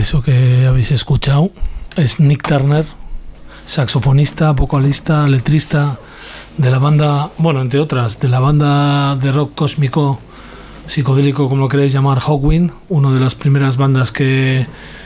Eso que habéis escuchado es Nick Turner, saxofonista, vocalista, letrista de la banda, bueno, entre otras, de la banda de rock cósmico, psicodélico, como lo queréis llamar, Hawkwind, una de las primeras bandas que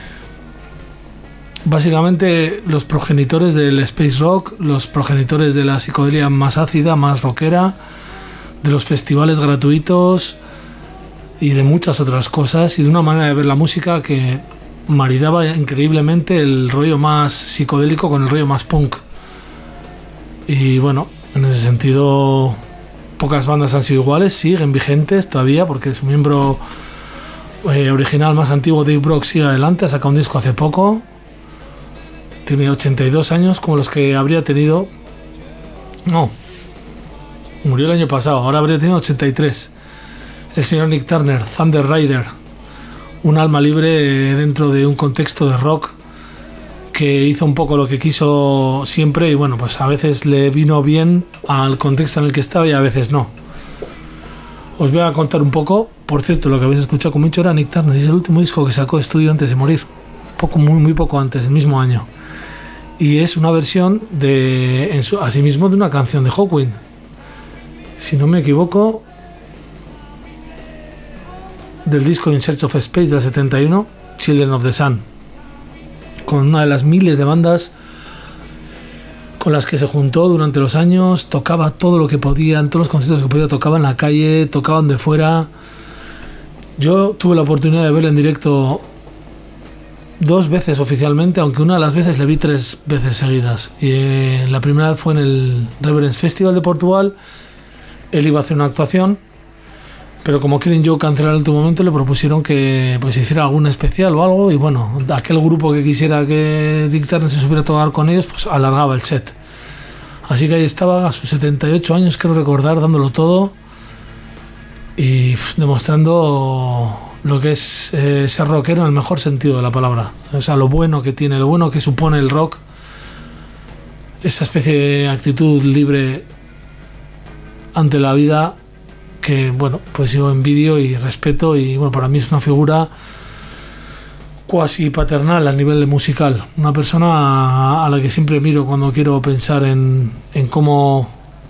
básicamente los progenitores del space rock, los progenitores de la psicodelia más ácida, más rockera, de los festivales gratuitos y de muchas otras cosas, y de una manera de ver la música que maridaba increíblemente el rollo más psicodélico con el rollo más punk. Y bueno, en ese sentido pocas bandas han sido iguales, siguen vigentes todavía, porque su miembro original más antiguo, Dave Brock, sigue adelante, ha sacado un disco hace poco, tiene 82 años como los que habría tenido, no, murió el año pasado, ahora habría tenido 83. El señor Nick Turner, Thunder Rider, un alma libre dentro de un contexto de rock que hizo un poco lo que quiso siempre, y bueno, pues a veces le vino bien al contexto en el que estaba y a veces no. Os voy a contar un poco. Por cierto, lo que habéis escuchado con mucho era Nick Turner, y es el último disco que sacó de estudio antes de morir, muy poco antes, el mismo año, y es una versión de asimismo de una canción de Hawkwind, si no me equivoco, del disco In Search of Space del 71, Children of the Sun, con una de las miles de bandas con las que se juntó durante los años. Tocaba todo lo que podía, en todos los conciertos que podía, tocaba en la calle, tocaban de fuera. Yo tuve la oportunidad de verlo en directo 2 veces oficialmente, aunque una de las veces le vi 3 veces seguidas. Y la primera vez fue en el Reverence Festival de Portugal. Él iba a hacer una actuación, pero como Killing Joke canceló en el último momento, le propusieron que pues hiciera algún especial o algo, y bueno, aquel grupo que quisiera que Nick Turner se subiera a tocar con ellos, pues alargaba el set. Así que ahí estaba a sus 78 años, creo recordar, dándolo todo y demostrando lo que es ser rockero en el mejor sentido de la palabra. O sea, lo bueno que tiene, lo bueno que supone el rock, esa especie de actitud libre ante la vida, que bueno, pues yo envidio y respeto, y bueno, para mí es una figura cuasi paternal a nivel de musical, una persona a la que siempre miro cuando quiero pensar en cómo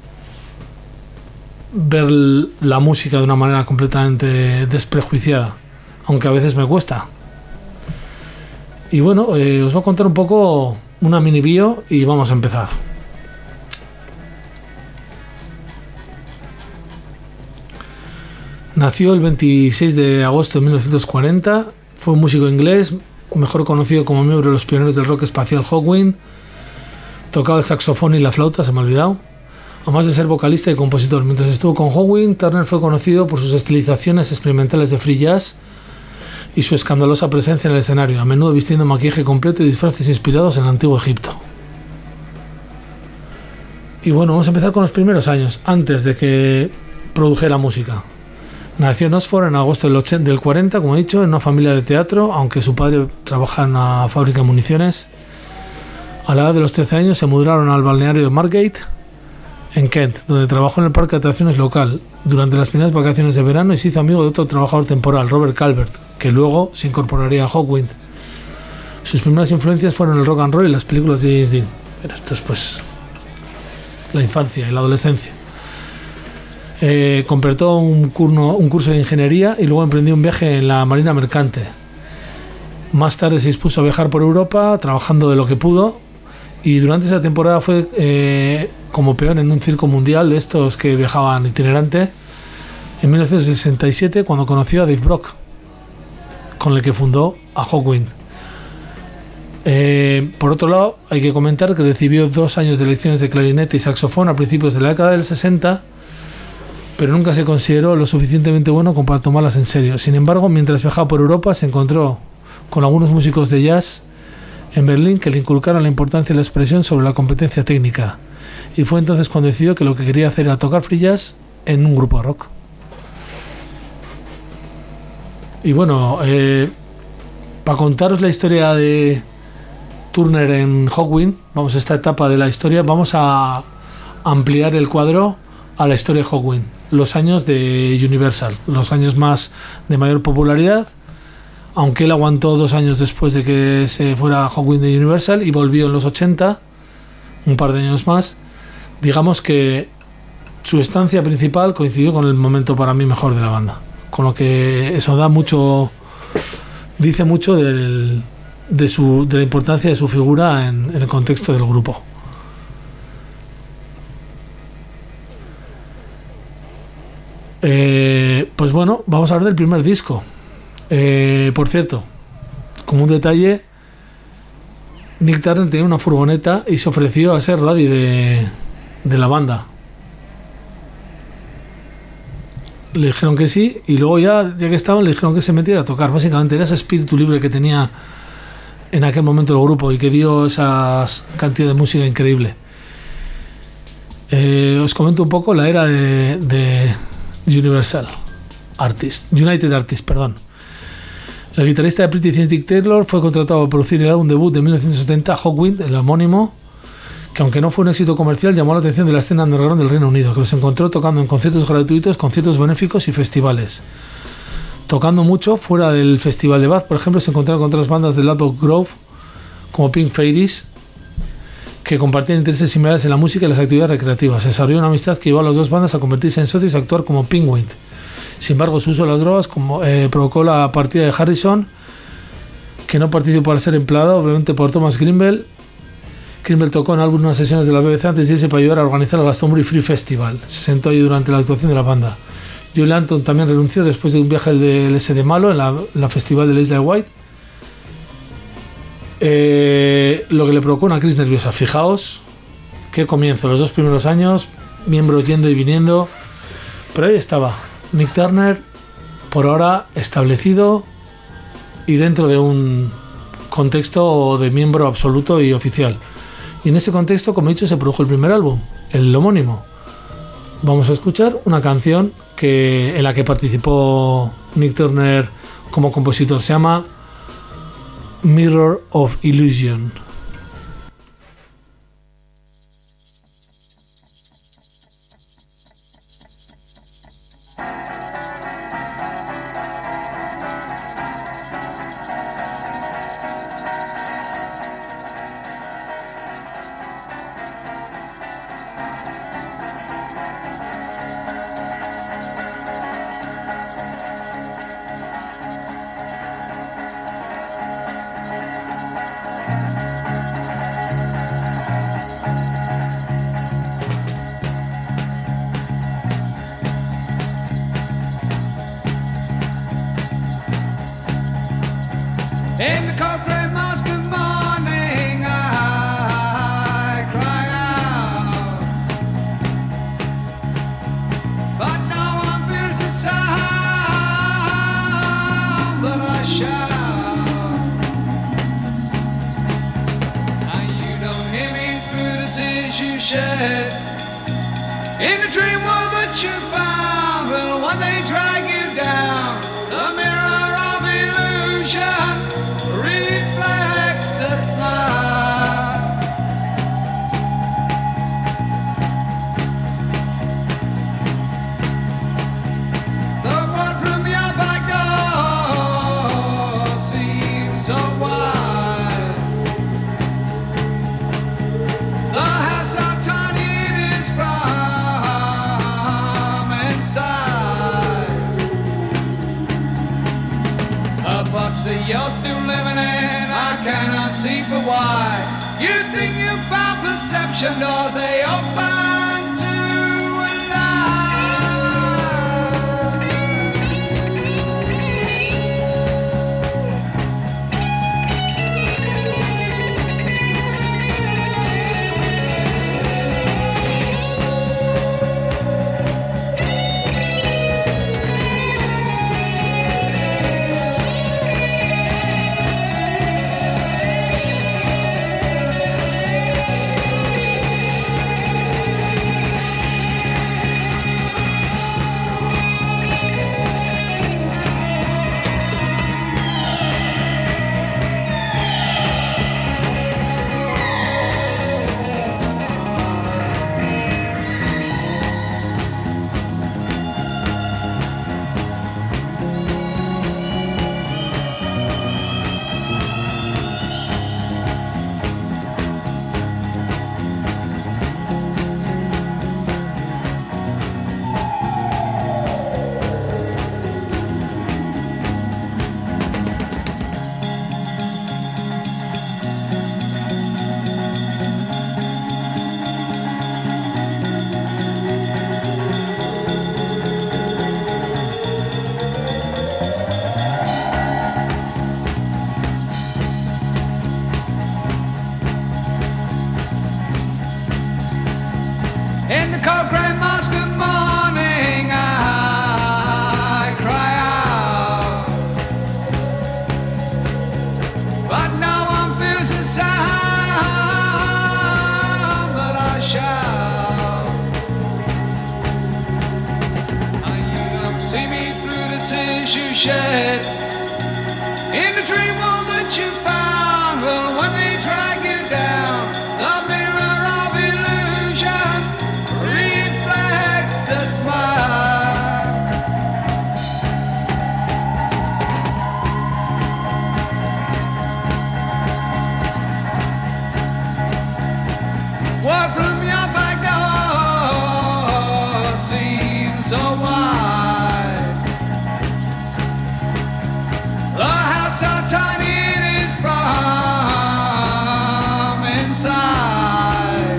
ver la música de una manera completamente desprejuiciada, aunque a veces me cuesta. Y bueno, os voy a contar un poco una mini bio y vamos a empezar. Nació el 26 de agosto de 1940, fue un músico inglés, mejor conocido como miembro de los pioneros del rock espacial Hawkwind. Tocaba el saxofón y la flauta, se me ha olvidado, además de ser vocalista y compositor. Mientras estuvo con Hawkwind, Turner fue conocido por sus estilizaciones experimentales de free jazz y su escandalosa presencia en el escenario, a menudo vistiendo maquillaje completo y disfraces inspirados en el antiguo Egipto. Y bueno, vamos a empezar con los primeros años, antes de que produjera música. Nació en Oxford en agosto del 40, como he dicho, en una familia de teatro, aunque su padre trabajaba en una fábrica de municiones. A la edad de los 13 años se mudaron al balneario de Margate, en Kent, donde trabajó en el parque de atracciones local durante las primeras vacaciones de verano, y se hizo amigo de otro trabajador temporal, Robert Calvert, que luego se incorporaría a Hawkwind. Sus primeras influencias fueron el rock and roll y las películas de James Dean. Pero esto es pues la infancia y la adolescencia. Completó un curso de ingeniería y luego emprendió un viaje en la marina mercante. Más tarde se dispuso a viajar por Europa trabajando de lo que pudo, y durante esa temporada fue como peón en un circo mundial de estos que viajaban itinerante, en 1967, cuando conoció a Dave Brock, con el que fundó a Hawkwind. Por otro lado, hay que comentar que recibió 2 años de lecciones de clarinete y saxofón a principios de la década del 60, pero nunca se consideró lo suficientemente bueno como para tomarlas en serio. Sin embargo, mientras viajaba por Europa, se encontró con algunos músicos de jazz en Berlín que le inculcaron la importancia de la expresión sobre la competencia técnica, y fue entonces cuando decidió que lo que quería hacer era tocar free jazz en un grupo de rock. Y bueno, para contaros la historia de Turner en Hawkwind, vamos a esta etapa de la historia, vamos a ampliar el cuadro a la historia de Hawkwind, los años de Universal, los años más de mayor popularidad, aunque él aguantó 2 años después de que se fuera Hawkwind de Universal y volvió en los 80, un par de años más. Digamos que su estancia principal coincidió con el momento para mí mejor de la banda, con lo que eso da mucho, dice mucho de la importancia de su figura en el contexto del grupo. Pues bueno, vamos a hablar del primer disco. Por cierto, como un detalle, Nick Turner tenía una furgoneta y se ofreció a ser roadie de la banda. Le dijeron que sí, y luego ya que estaban, le dijeron que se metiera a tocar. Básicamente era ese espíritu libre que tenía en aquel momento el grupo y que dio esa cantidad de música increíble. Os comento un poco la era de United Artists, perdón. El guitarrista de Pretty Things, Dick Taylor, fue contratado para producir el álbum debut de 1970, Hawkwind, el homónimo, que aunque no fue un éxito comercial, llamó la atención de la escena underground del Reino Unido, que los encontró tocando en conciertos gratuitos, conciertos benéficos y festivales. Tocando mucho fuera del Festival de Bath, por ejemplo, se encontraron con otras bandas de Ladbroke Grove, como Pink Fairies, que compartían intereses similares en la música y las actividades recreativas. Se desarrolló una amistad que llevó a las dos bandas a convertirse en socios y actuar como Penguin. Sin embargo, su uso de las drogas provocó la partida de Harrison, que no participó para ser empleado, obviamente por Thomas Grimble. Grimble tocó en algunas sesiones de la BBC antes de irse para ayudar a organizar el Glastonbury Free Festival. Se sentó allí durante la actuación de la banda. Joe Lanton también renunció después de un viaje del SD Malo en la festival de la Isla de White. Lo que le provocó una crisis nerviosa. Fijaos qué comienzo, los 2 primeros años, miembros yendo y viniendo, pero ahí estaba Nick Turner, por ahora establecido y dentro de un contexto de miembro absoluto y oficial. Y en ese contexto, como he dicho, se produjo el primer álbum, el homónimo. Vamos a escuchar una canción en la que participó Nick Turner como compositor. Se llama Mirror of Illusion. In the corporate mosque of morning, I cry out, but no one feels the sound that I shout, and you don't hear me through the tears you shed. In the dream world that you found will one day drag you down. The mirror of illusion reflects the smile. The world from your back door seems so wide. The house so tiny it is from inside. A box that you're still living in, I cannot see for why. You think you found perception, or they open to a shed. In the dream world that you found, well, when they drag you down, the mirror of illusion reflects the smile. What from your back door seems so wide. The house so tiny it is from inside.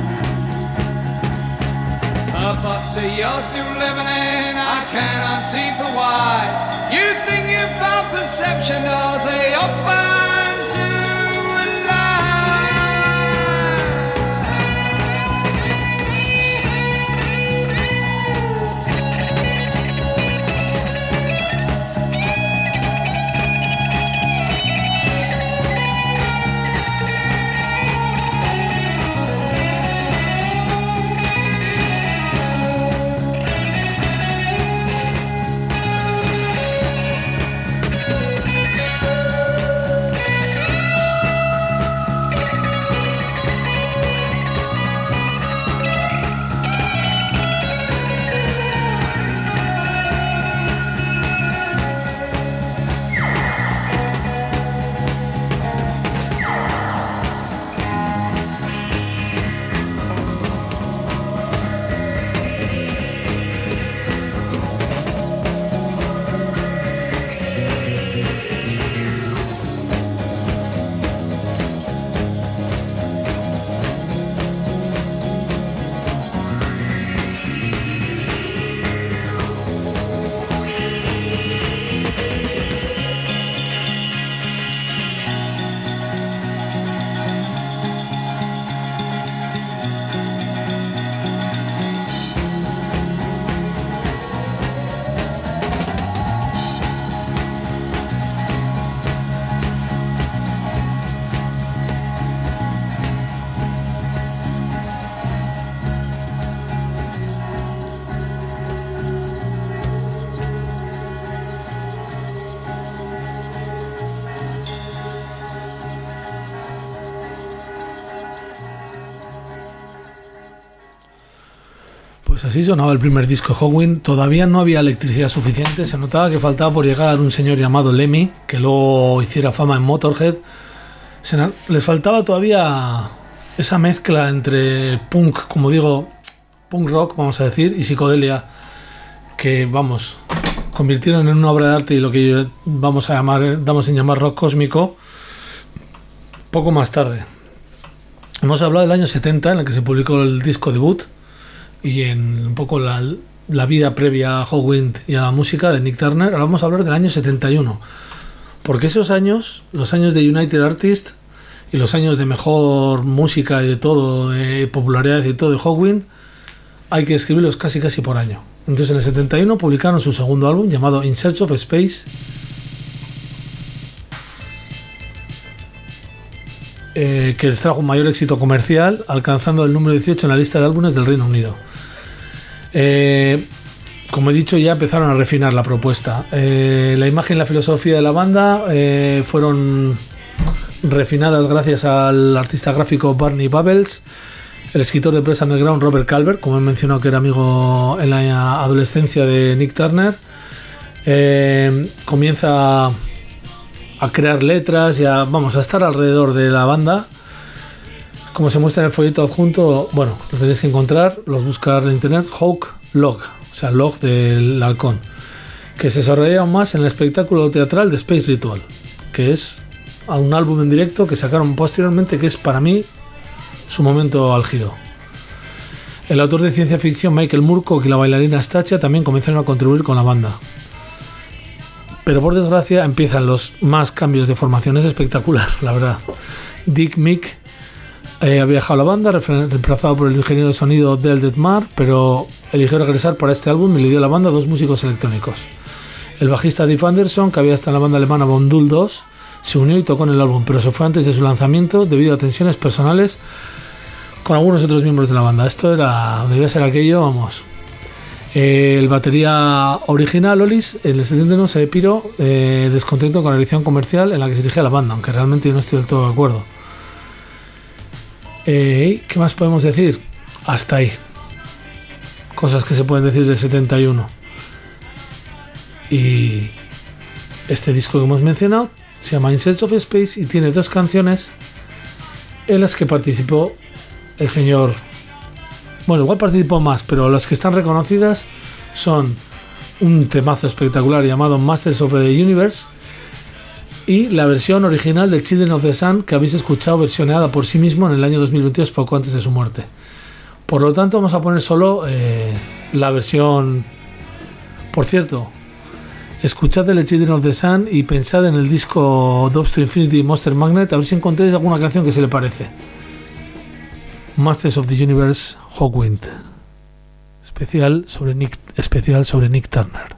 The thoughts of you're still living in, I cannot see for why. You think you found perception, doors they open to a Pues así sonaba el primer disco de Hawkwind. Todavía no había electricidad suficiente, se notaba que faltaba por llegar un señor llamado Lemmy, que luego hiciera fama en Motorhead. Les faltaba todavía esa mezcla entre punk, como digo, punk rock, vamos a decir, y psicodelia, que, vamos, convirtieron en una obra de arte y lo que damos en llamar rock cósmico poco más tarde. Hemos hablado del año 70, en el que se publicó el disco debut, y en un poco la vida previa a Hawkwind y a la música de Nick Turner. Ahora vamos a hablar del año 71, porque esos años, los años de United Artists y los años de mejor música y de todo, popularidad y todo de Hawkwind, hay que escribirlos casi por año. Entonces en el 71 publicaron su segundo álbum llamado In Search of Space, que les trajo un mayor éxito comercial, alcanzando el número 18 en la lista de álbumes del Reino Unido. Como he dicho, ya empezaron a refinar la propuesta. La imagen y la filosofía de la banda fueron refinadas gracias al artista gráfico Barney Bubbles, el escritor de Press Underground Robert Calvert, como he mencionado, que era amigo en la adolescencia de Nick Turner. Comienza a crear letras y a estar alrededor de la banda. Como se muestra en el folleto adjunto, bueno, lo tenéis que encontrar, los buscar en internet, Hawk Log, o sea, log del halcón, que se desarrolla aún más en el espectáculo teatral de Space Ritual, que es un álbum en directo que sacaron posteriormente, que es para mí su momento álgido. El autor de ciencia ficción Michael Moorcock y la bailarina Stacia también comenzaron a contribuir con la banda. Pero por desgracia empiezan los más cambios de formación. Es espectacular, la verdad. Dick Mick había dejado la banda, reemplazado por el ingeniero de sonido Del Detmar, pero eligió regresar para este álbum y le dio a la banda dos músicos electrónicos. El bajista Dave Anderson, que había estado en la banda alemana Von Dull 2, se unió y tocó en el álbum, pero se fue antes de su lanzamiento debido a tensiones personales con algunos otros miembros de la banda. Esto debía ser aquello, vamos. El batería original, Olis, en el 71 se piró descontento con la edición comercial en la que se dirigía la banda, aunque realmente yo no estoy del todo de acuerdo. ¿Qué más podemos decir? Hasta ahí. Cosas que se pueden decir del 71. Y este disco que hemos mencionado se llama In Search of Space y tiene 2 canciones en las que participó el señor. Bueno, igual participó más, pero las que están reconocidas son un temazo espectacular llamado Masters of the Universe y la versión original de Children of the Sun que habéis escuchado versioneada por sí mismo en el año 2022, poco antes de su muerte. Por lo tanto, vamos a poner solo la versión. Por cierto, escuchad el Children of the Sun y pensad en el disco Dubs to Infinity Monster Magnet, a ver si encontráis alguna canción que se le parece. Masters of the Universe, Hawkwind, especial sobre Nick Turner.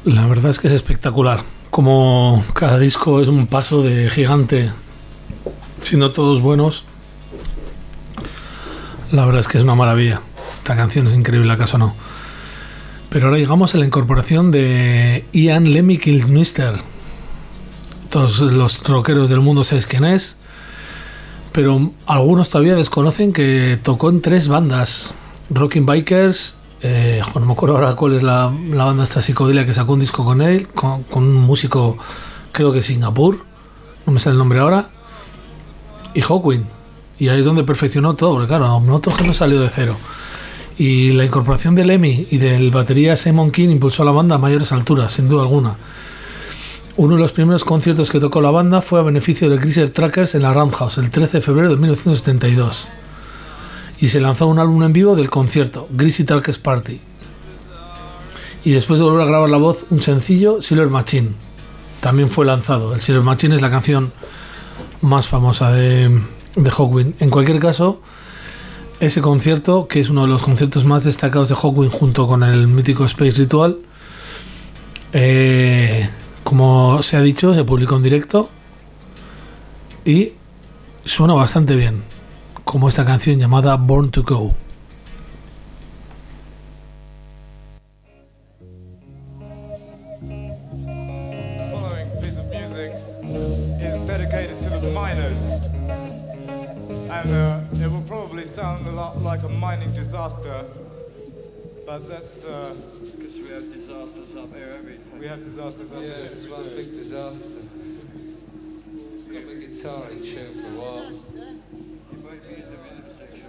La verdad es que es espectacular. Como cada disco es un paso de gigante, siendo todos buenos. La verdad es que es una maravilla. Esta canción es increíble, ¿acaso no? Pero ahora llegamos a la incorporación de Ian Lemmy Kilmister. Todos los rockeros del mundo sabéis quién es, pero algunos todavía desconocen que tocó en 3 bandas. Rocking Bikers, no me acuerdo ahora cuál es la banda esta psicodelia que sacó un disco con él, con un músico, creo que de Singapur, no me sale el nombre ahora, y Hawkwind. Y ahí es donde perfeccionó todo, porque claro, nosotros que no salió de cero. Y la incorporación de Lemmy y del batería Simon King impulsó a la banda a mayores alturas, sin duda alguna. Uno de los primeros conciertos que tocó la banda fue a beneficio de Greaser Trackers en la Roundhouse el 13 de febrero de 1972. Y se lanzó un álbum en vivo del concierto, Greasy Trackers Party. Y después de volver a grabar la voz, un sencillo, Silver Machine. También fue lanzado. El Silver Machine es la canción más famosa de Hawkwind. En cualquier caso, ese concierto, que es uno de los conciertos más destacados de Hawkwind junto con el mítico Space Ritual, como se ha dicho, se publicó en directo y suena bastante bien, como esta canción llamada Born to Go. It will probably sound a lot like a mining disaster, but that's because we have disasters up here every time. We have disasters up here. Yes, one big disaster. Got the guitar in tune for a while. You might be in the rhythm section.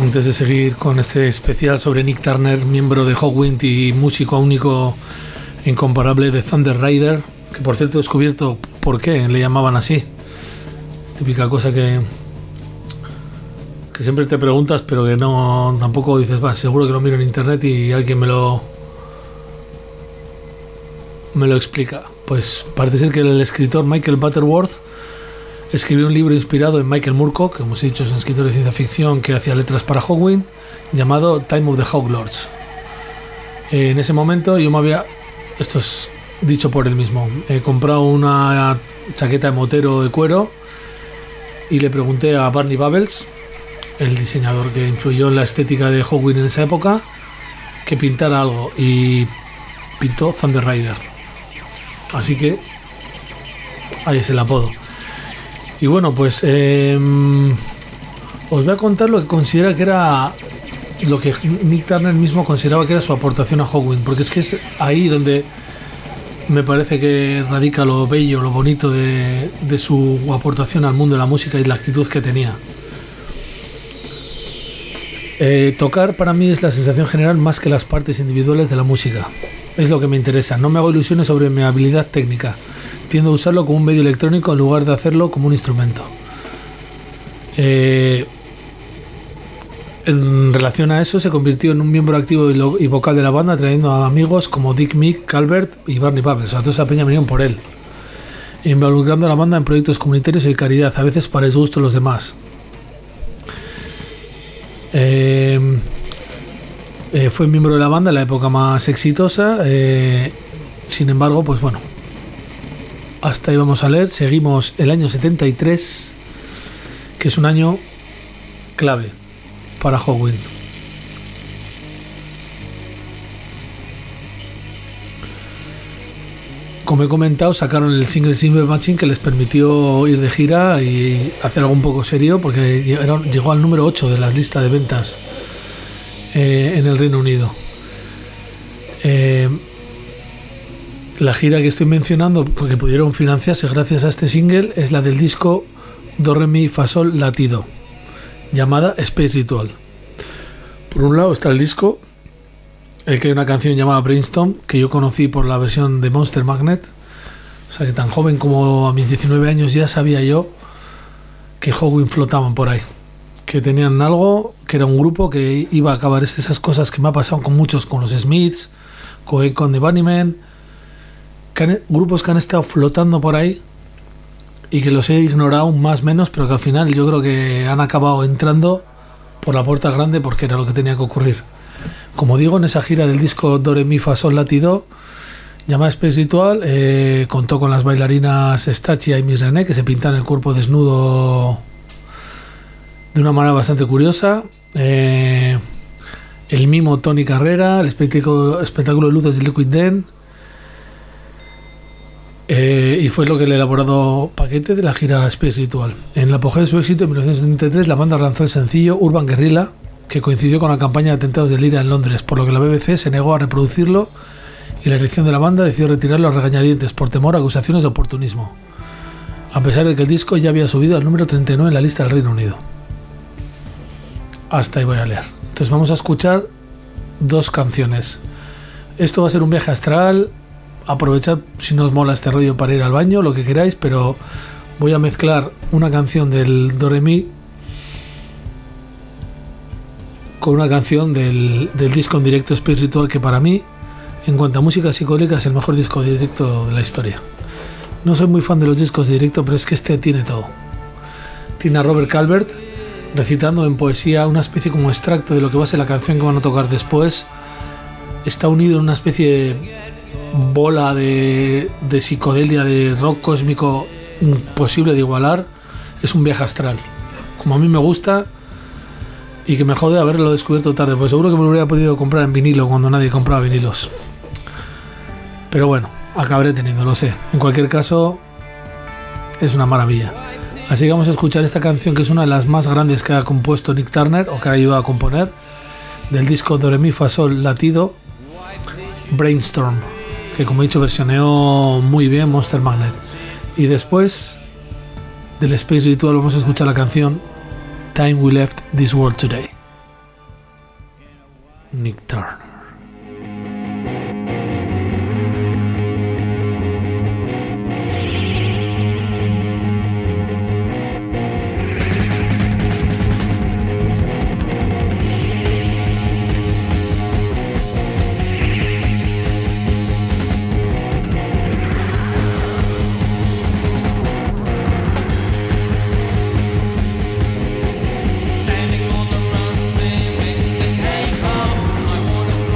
Antes de seguir con este especial sobre Nick Turner, miembro de Hawkwind y músico único e incomparable de Thunder Rider, que por cierto he descubierto por qué le llamaban así. Típica cosa que siempre te preguntas, pero que no tampoco dices, va, seguro que lo miro en internet y alguien me lo explica. Pues parece ser que el escritor Michael Butterworth escribió un libro inspirado en Michael Moorcock, que hemos dicho es un escritor de ciencia ficción que hacía letras para Hawkwind, llamado Time of the Hawk Lords. En ese momento yo me había, esto es dicho por él mismo, he comprado una chaqueta de motero de cuero y le pregunté a Barney Bubbles, el diseñador que influyó en la estética de Hawkwind en esa época, que pintara algo, y pintó Thunder Rider. Así que ahí es el apodo. Y bueno, pues os voy a contar lo que considera que era, lo que Nick Turner mismo consideraba que era su aportación a Hawkwind, porque es que es ahí donde me parece que radica lo bello, lo bonito de su aportación al mundo de la música y la actitud que tenía. Tocar para mí es la sensación general más que las partes individuales de la música. Es lo que me interesa. No me hago ilusiones sobre mi habilidad técnica. Tiendo a usarlo como un medio electrónico en lugar de hacerlo como un instrumento. En relación a eso, se convirtió en un miembro activo y vocal de la banda, trayendo a amigos como Dick Mick, Calvert y Barney Bubbles. O sea, toda esa peña vinieron por él, involucrando a la banda en proyectos comunitarios y de caridad, a veces para disgusto de los demás. Fue miembro de la banda en la época más exitosa. Sin embargo, pues bueno, hasta ahí vamos a leer. Seguimos el año 73, que es un año clave para Hawkwind. Como he comentado, sacaron el single Silver Machine, que les permitió ir de gira y hacer algo un poco serio, porque llegó al número 8 de las listas de ventas en el Reino Unido. La gira que estoy mencionando, porque pudieron financiarse gracias a este single, es la del disco Do Re Mi Fa Sol La Ti Do, llamada Space Ritual. Por un lado está el disco, el que hay una canción llamada Brainstorm, que yo conocí por la versión de Monster Magnet. O sea que tan joven como a mis 19 años ya sabía yo que Hawkwind flotaban por ahí, que tenían algo, que era un grupo que iba a acabar. Esas cosas que me ha pasado con muchos, con los Smiths, con The Bunnymen, grupos que han estado flotando por ahí y que los he ignorado más o menos, pero que al final yo creo que han acabado entrando por la puerta grande porque era lo que tenía que ocurrir. Como digo, en esa gira del disco Do Re Mi Fa Sol La Ti Do, llamada Space Ritual, contó con las bailarinas Stachia y Miss René, que se pintan el cuerpo desnudo de una manera bastante curiosa. El mimo Tony Carrera, el espectáculo de luces de Liquid Den, y fue lo que el elaborado paquete de la gira Space Ritual. En el apogeo de su éxito, en 1973, la banda lanzó el sencillo Urban Guerrilla, que coincidió con la campaña de atentados de Lira en Londres, por lo que la BBC se negó a reproducirlo y la dirección de la banda decidió retirarlo a regañadientes por temor a acusaciones de oportunismo, a pesar de que el disco ya había subido al número 39 en la lista del Reino Unido. Hasta ahí voy a leer. Entonces vamos a escuchar dos canciones. Esto va a ser un viaje astral. Aprovechad si no os mola este rollo para ir al baño, lo que queráis, pero voy a mezclar una canción del Do Re Mi con una canción del disco en directo Space Ritual, que para mí, en cuanto a música psicodélica, es el mejor disco de directo de la historia. No soy muy fan de los discos de directo, pero es que este tiene todo. Tiene a Robert Calvert recitando en poesía una especie como extracto de lo que va a ser la canción que van a tocar después. Está unido en una especie de bola de psicodelia, de rock cósmico imposible de igualar. Es un viaje astral, como a mí me gusta, y que me jode haberlo descubierto tarde, pues seguro que me lo hubiera podido comprar en vinilo cuando nadie compraba vinilos, pero bueno, acabaré teniendo, lo sé. En cualquier caso, es una maravilla. Así que vamos a escuchar esta canción, que es una de las más grandes que ha compuesto Nick Turner, o que ha ayudado a componer, del disco Do Re Mi Fa Sol La Ti Do, Brainstorm, que como he dicho versioneó muy bien Monster Magnet. Y después del Space Ritual vamos a escuchar la canción Time We Left This World Today. Nick Turner. Standing on the runway, waiting to take off. I wanna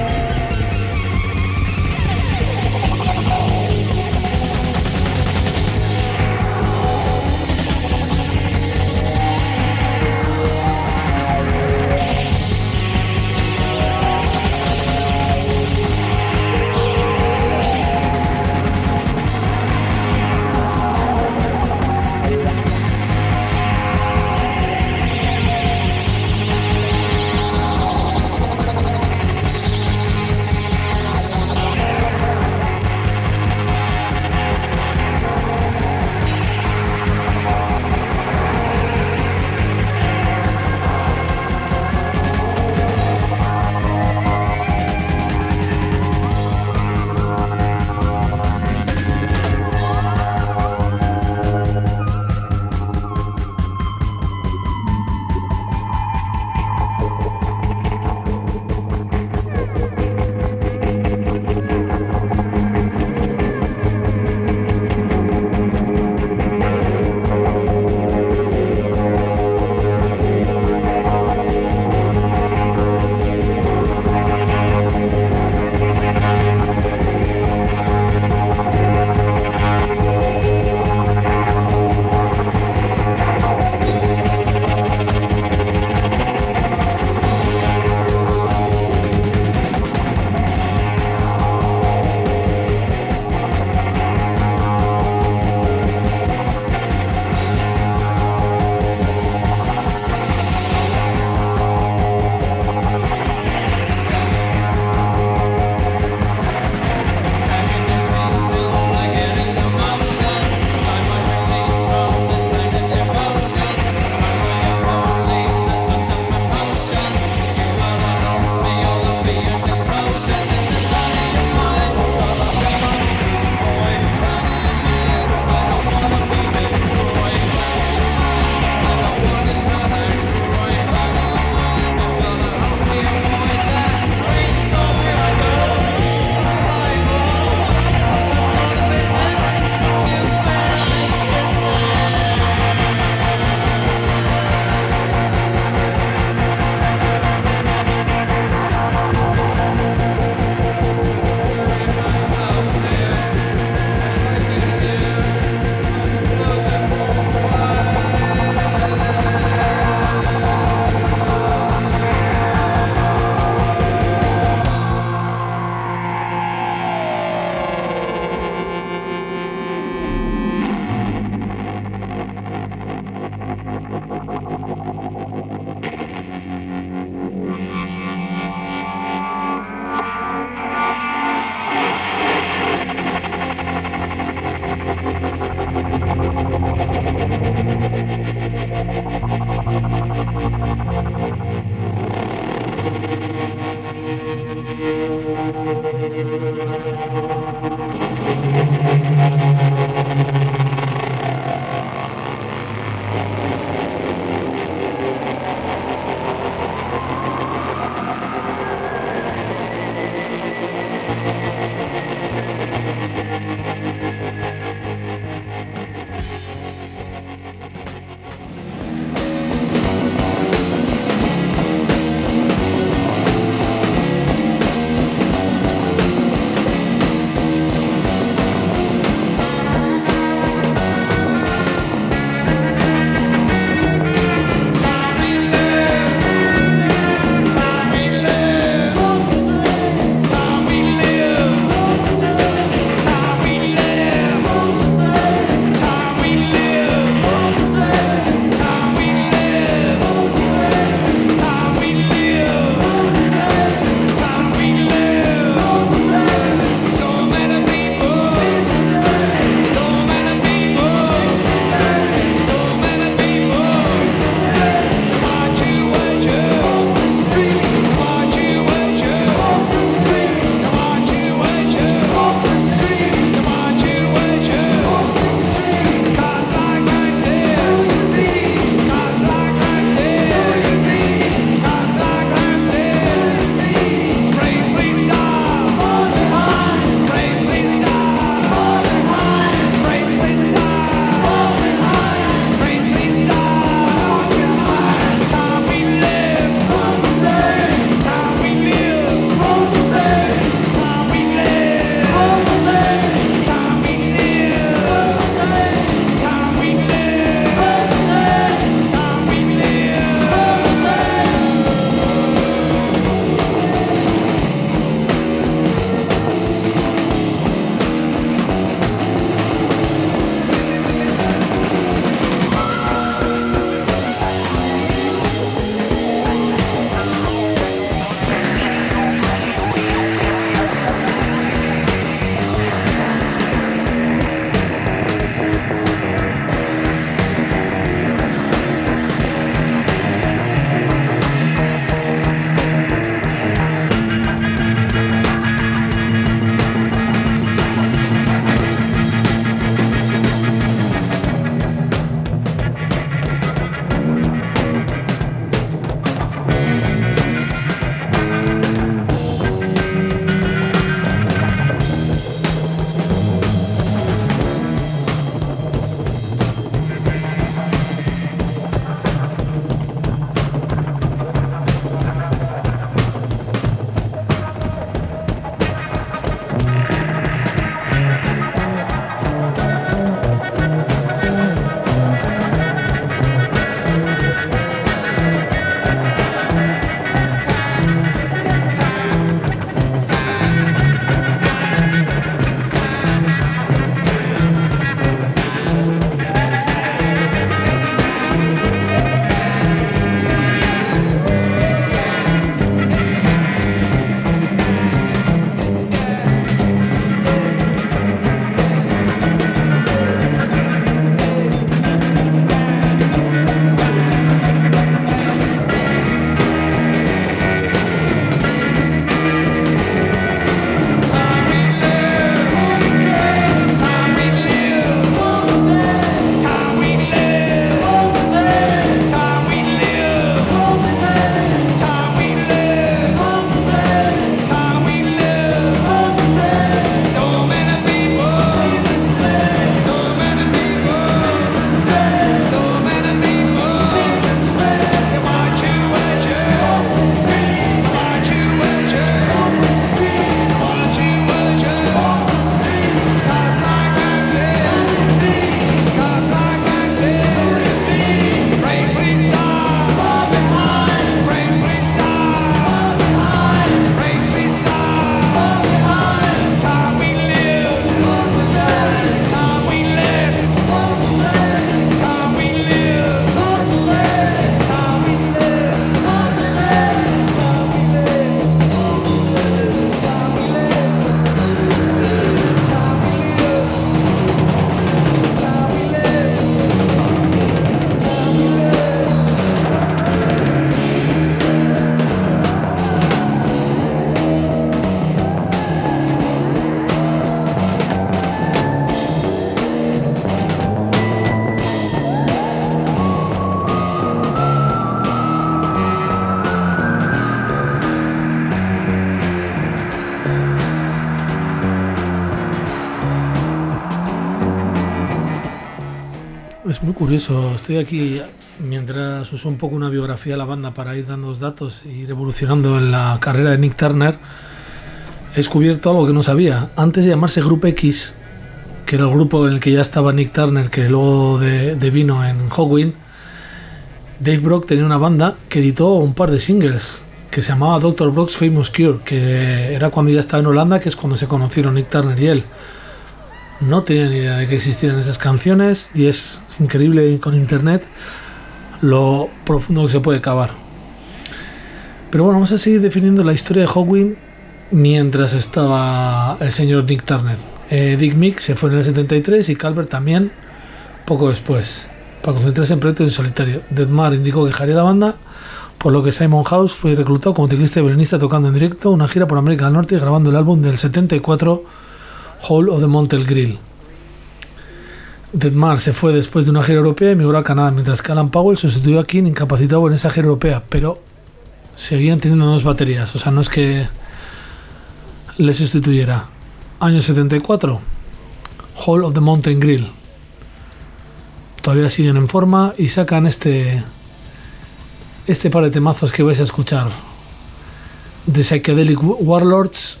Muy curioso, estoy aquí mientras uso un poco una biografía de la banda para ir dando los datos y ir evolucionando en la carrera de Nick Turner. He descubierto algo que no sabía. Antes de llamarse Group X, que era el grupo en el que ya estaba Nick Turner, que luego devino en Hawkwind, Dave Brock tenía una banda que editó un par de singles que se llamaba Dr. Brock's Famous Cure, que era cuando ya estaba en Holanda, que es cuando se conocieron Nick Turner y él. No tenía ni idea de que existieran esas canciones y es increíble con internet lo profundo que se puede cavar. Pero bueno, vamos a seguir definiendo la historia de Hawkwind mientras estaba el señor Nick Turner. Dick Meek se fue en el 73 y Calvert también poco después, para concentrarse en proyectos en solitario. Deadmar indicó que dejaría la banda, por lo que Simon House fue reclutado como teclista y violinista, tocando en directo una gira por América del Norte y grabando el álbum del 74, Hall of the Mountain Grill. Deadmar se fue después de una gira europea y emigró a Canadá, mientras que Alan Powell sustituyó a King, incapacitado en esa gira europea, pero seguían teniendo dos baterías, o sea, no es que le sustituyera. Año 74, Hall of the Mountain Grill. Todavía siguen en forma y sacan este par de temazos que vais a escuchar. The Psychedelic Warlords.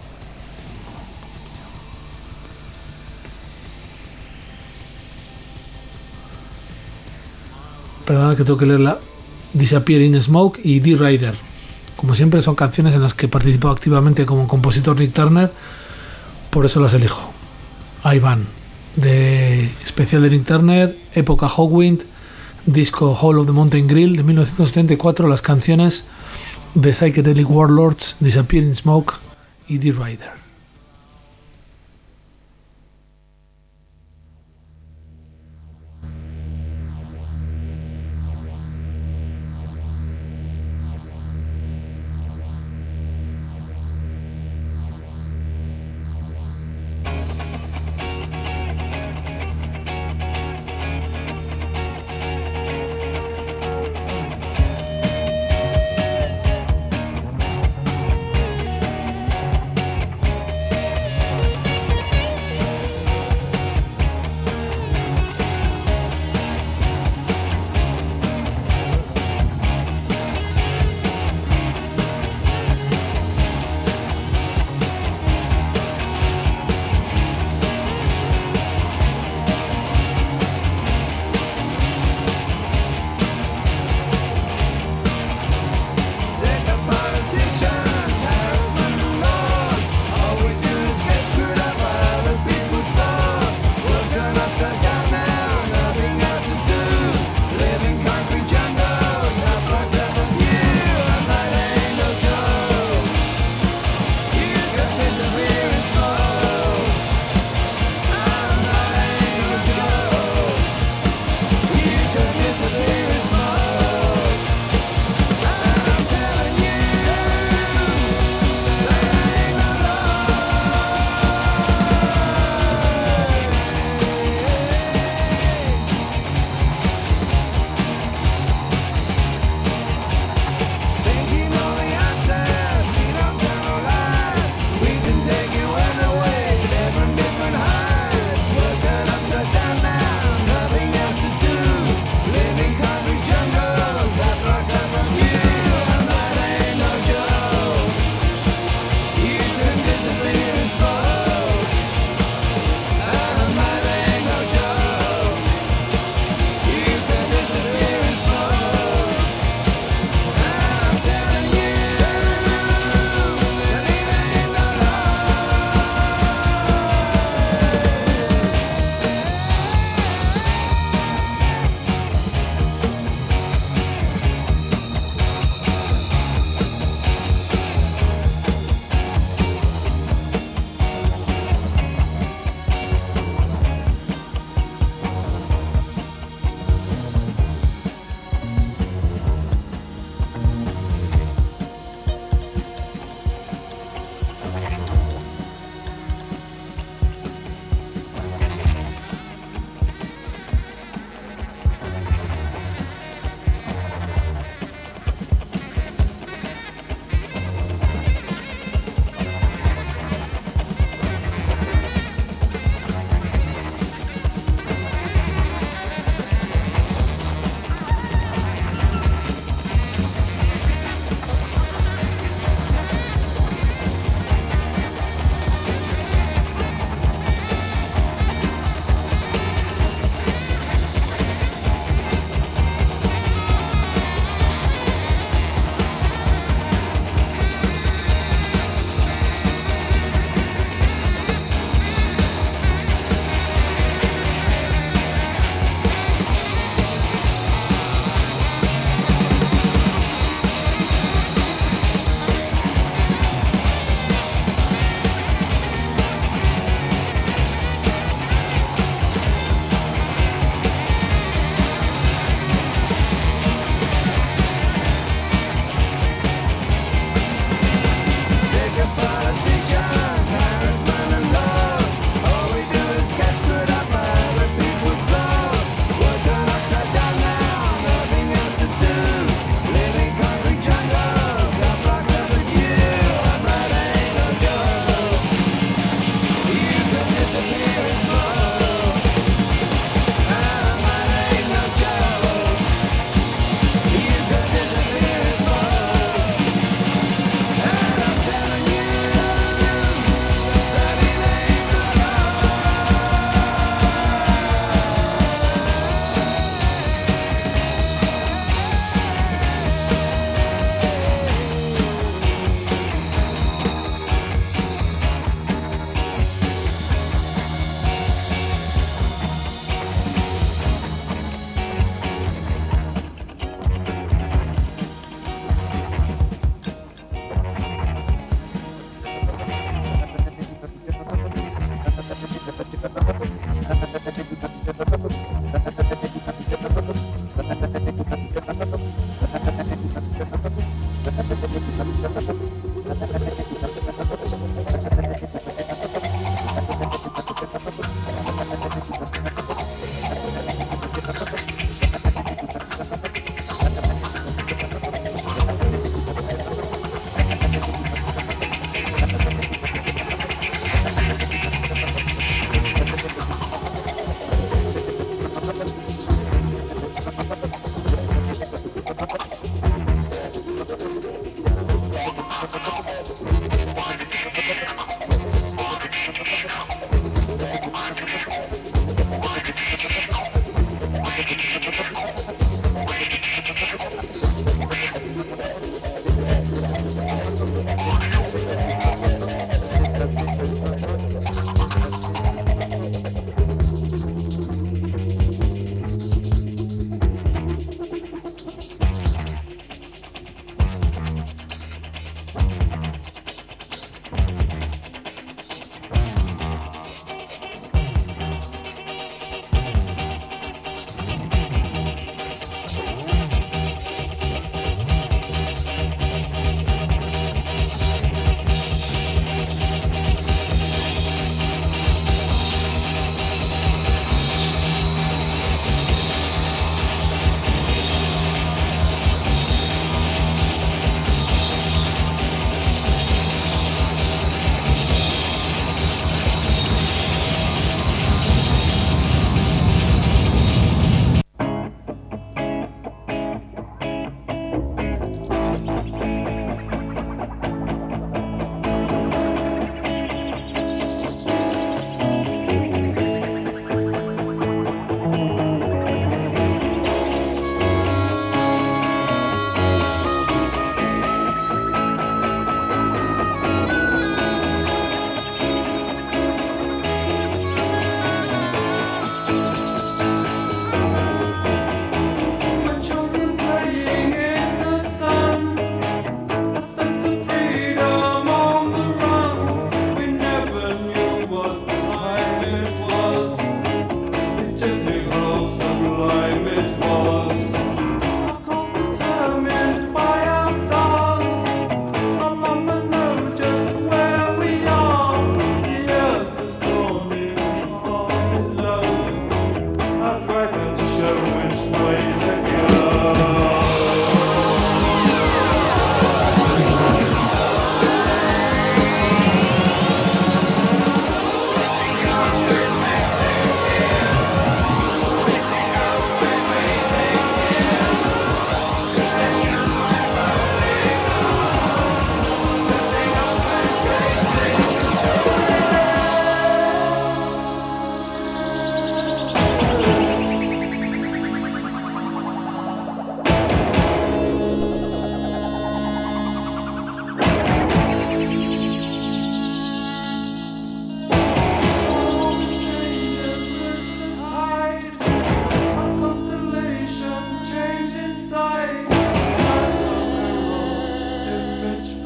Perdona que tengo que leerla. Disappear in Smoke y D-Rider. Como siempre son canciones en las que participó activamente como compositor Nick Turner, por eso las elijo. Ahí van, de especial de Nick Turner, época Hawkwind, disco Hall of the Mountain Grill de 1974, las canciones de Psychedelic Warlords, Disappear in Smoke y D-Rider.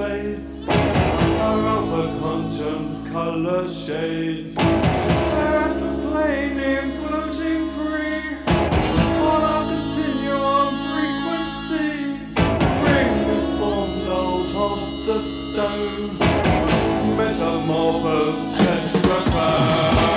fades are of a conscience color shades. Whereas the plane floating free on our continuum frequency, ring is formed out of the stone, metamorphosed tetrapod.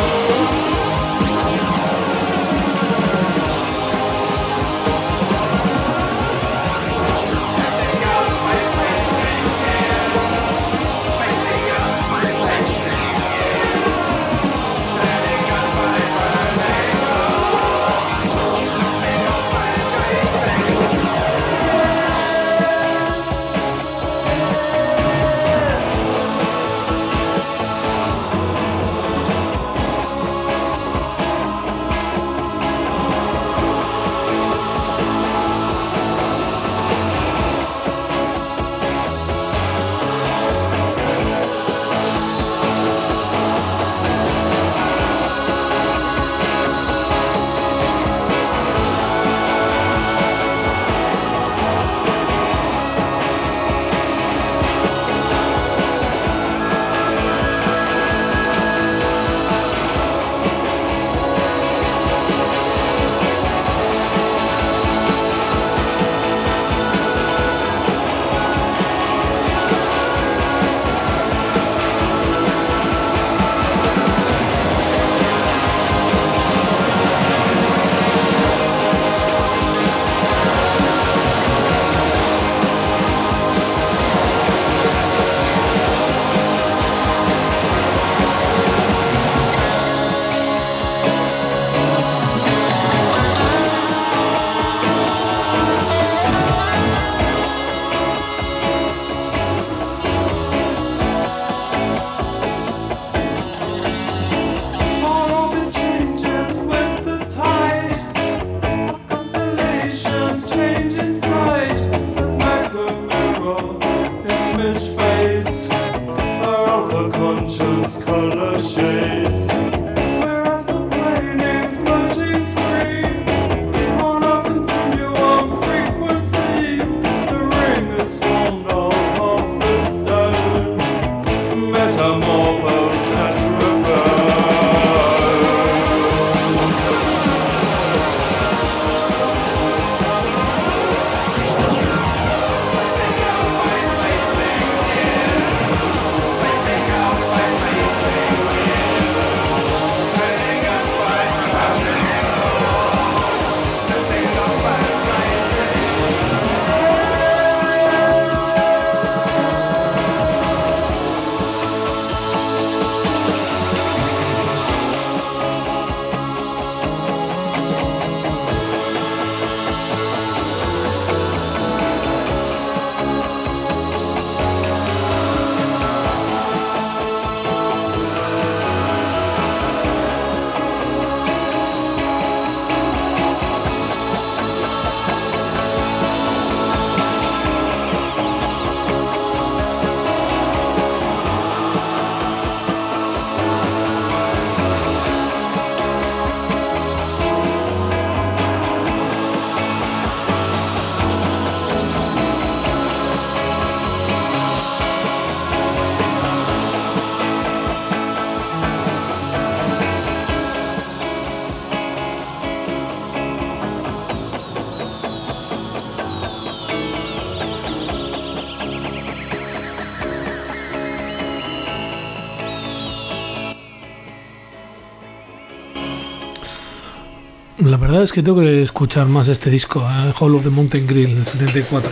La verdad es que tengo que escuchar más este disco, Hall of the Mountain Grill, del 74.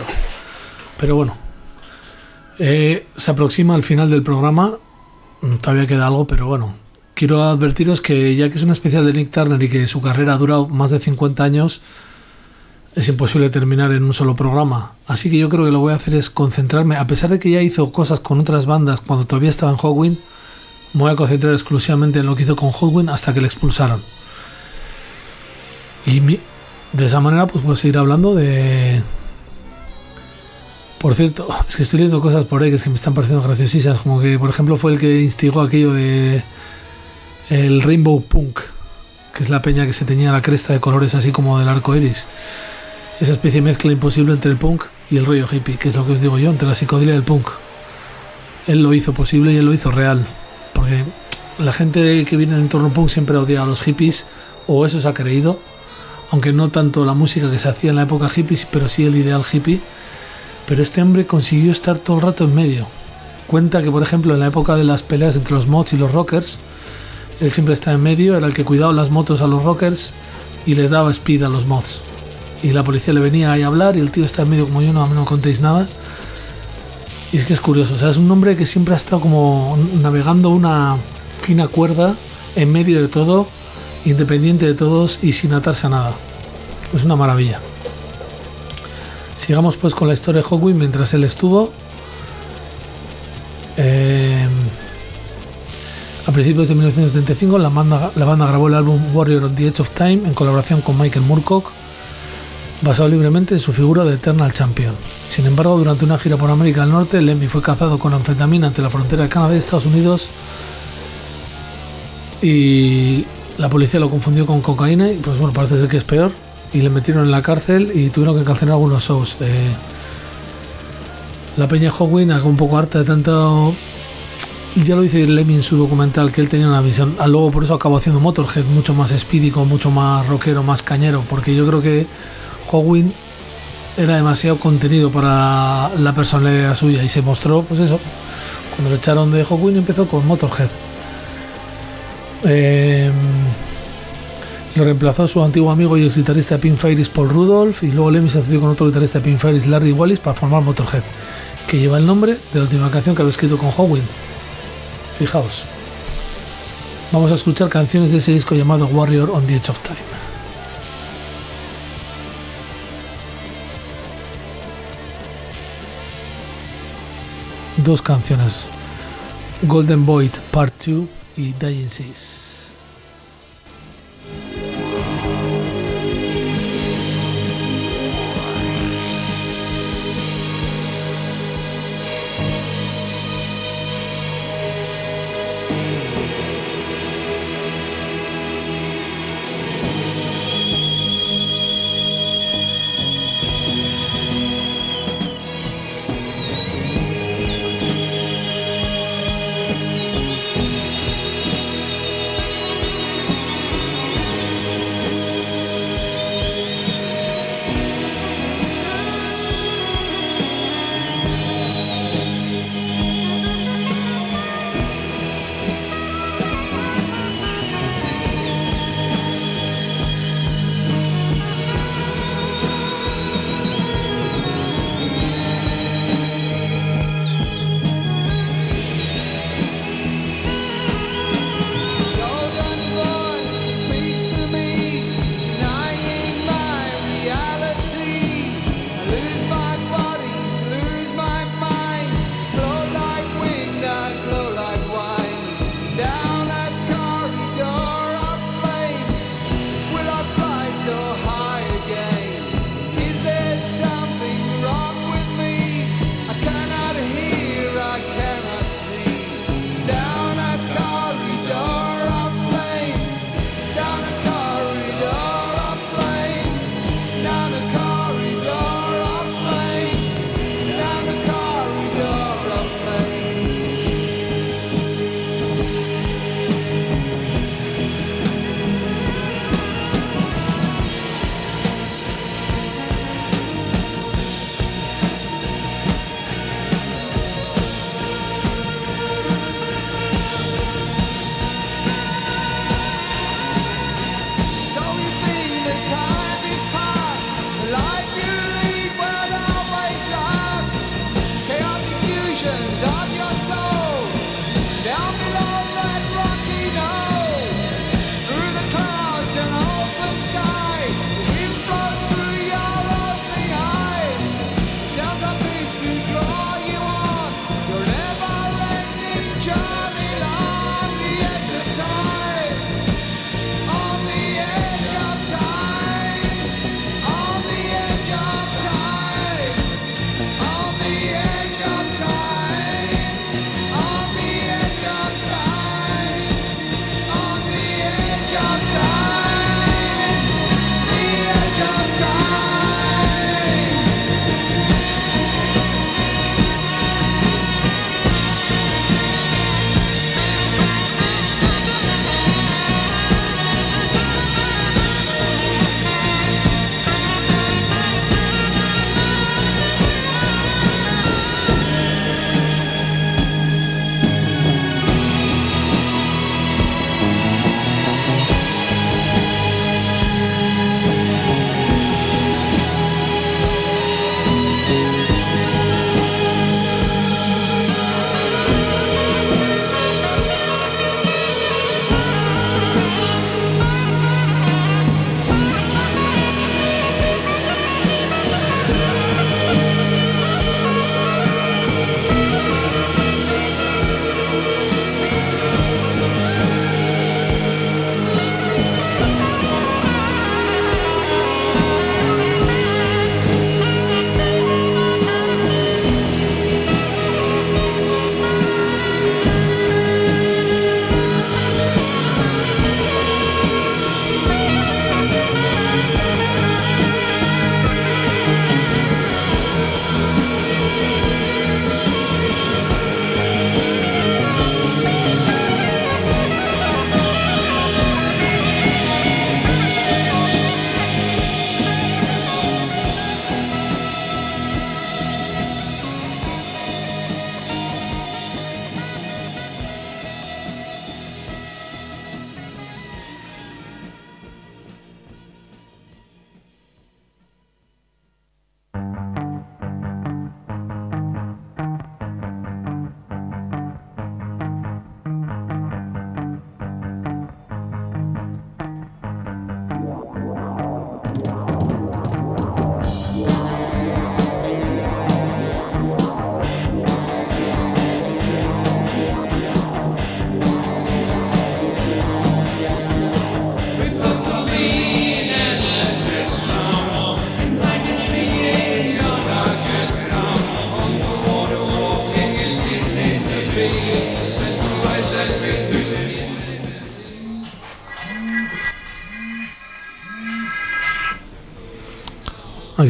Pero bueno, se aproxima al final del programa. Todavía queda algo, pero bueno. Quiero advertiros que ya que es un especial de Nick Turner y que su carrera ha durado más de 50 años, es imposible terminar en un solo programa. Así que yo creo que lo que voy a hacer es concentrarme, a pesar de que ya hizo cosas con otras bandas cuando todavía estaba en Hawkwind, me voy a concentrar exclusivamente en lo que hizo con Hawkwind hasta que le expulsaron. Y de esa manera pues voy a seguir hablando de... Por cierto, es que estoy leyendo cosas por ahí que es que me están pareciendo graciosísimas, como que por ejemplo fue el que instigó aquello de el Rainbow Punk, que es la peña que se teñía la cresta de colores así como del arco iris. Esa especie de mezcla imposible entre el punk y el rollo hippie, que es lo que os digo yo, entre la psicodelia y el punk. Él lo hizo posible y él lo hizo real, porque la gente que viene del entorno punk siempre odia a los hippies, o eso se ha creído, aunque no tanto la música que se hacía en la época hippie, pero sí el ideal hippie. Pero este hombre consiguió estar todo el rato en medio. Cuenta que, por ejemplo, en la época de las peleas entre los mods y los rockers, él siempre estaba en medio, era el que cuidaba las motos a los rockers y les daba speed a los mods. Y la policía le venía ahí a hablar y el tío está en medio como yo, no, a mí no contéis nada. Y es que es curioso, o sea, es un hombre que siempre ha estado como navegando una fina cuerda en medio de todo, independiente de todos y sin atarse a nada. Es una maravilla. Sigamos pues con la historia de Hawkwind mientras él estuvo. A principios de 1975 la banda grabó el álbum Warrior on the Edge of Time en colaboración con Michael Moorcock, basado libremente en su figura de Eternal Champion. Sin embargo, durante una gira por América del Norte, Lemmy fue cazado con anfetamina ante la frontera de Canadá y Estados Unidos y la policía lo confundió con cocaína y pues bueno, parece ser que es peor, y le metieron en la cárcel y tuvieron que cancelar algunos shows. La peña Hawkwind, algo un poco harta de tanto... Ya lo dice Lemmy en su documental, que él tenía una visión. Luego por eso acabó haciendo Motorhead, mucho más speedico, mucho más rockero, más cañero, porque yo creo que Hawkwind era demasiado contenido para la personalidad suya y se mostró, pues eso, cuando lo echaron de Hawkwind empezó con Motorhead. Lo reemplazó su antiguo amigo y ex guitarrista de Pink Fairies, Paul Rudolph, y luego Lemmy se asoció con otro guitarrista de Pink Fairies, Larry Wallis, para formar Motorhead, que lleva el nombre de la última canción que había escrito con Hawkwind. Fijaos. Vamos a escuchar canciones de ese disco llamado Warrior on the Edge of Time. Dos canciones, Golden Void Part 2 y Dying Seas.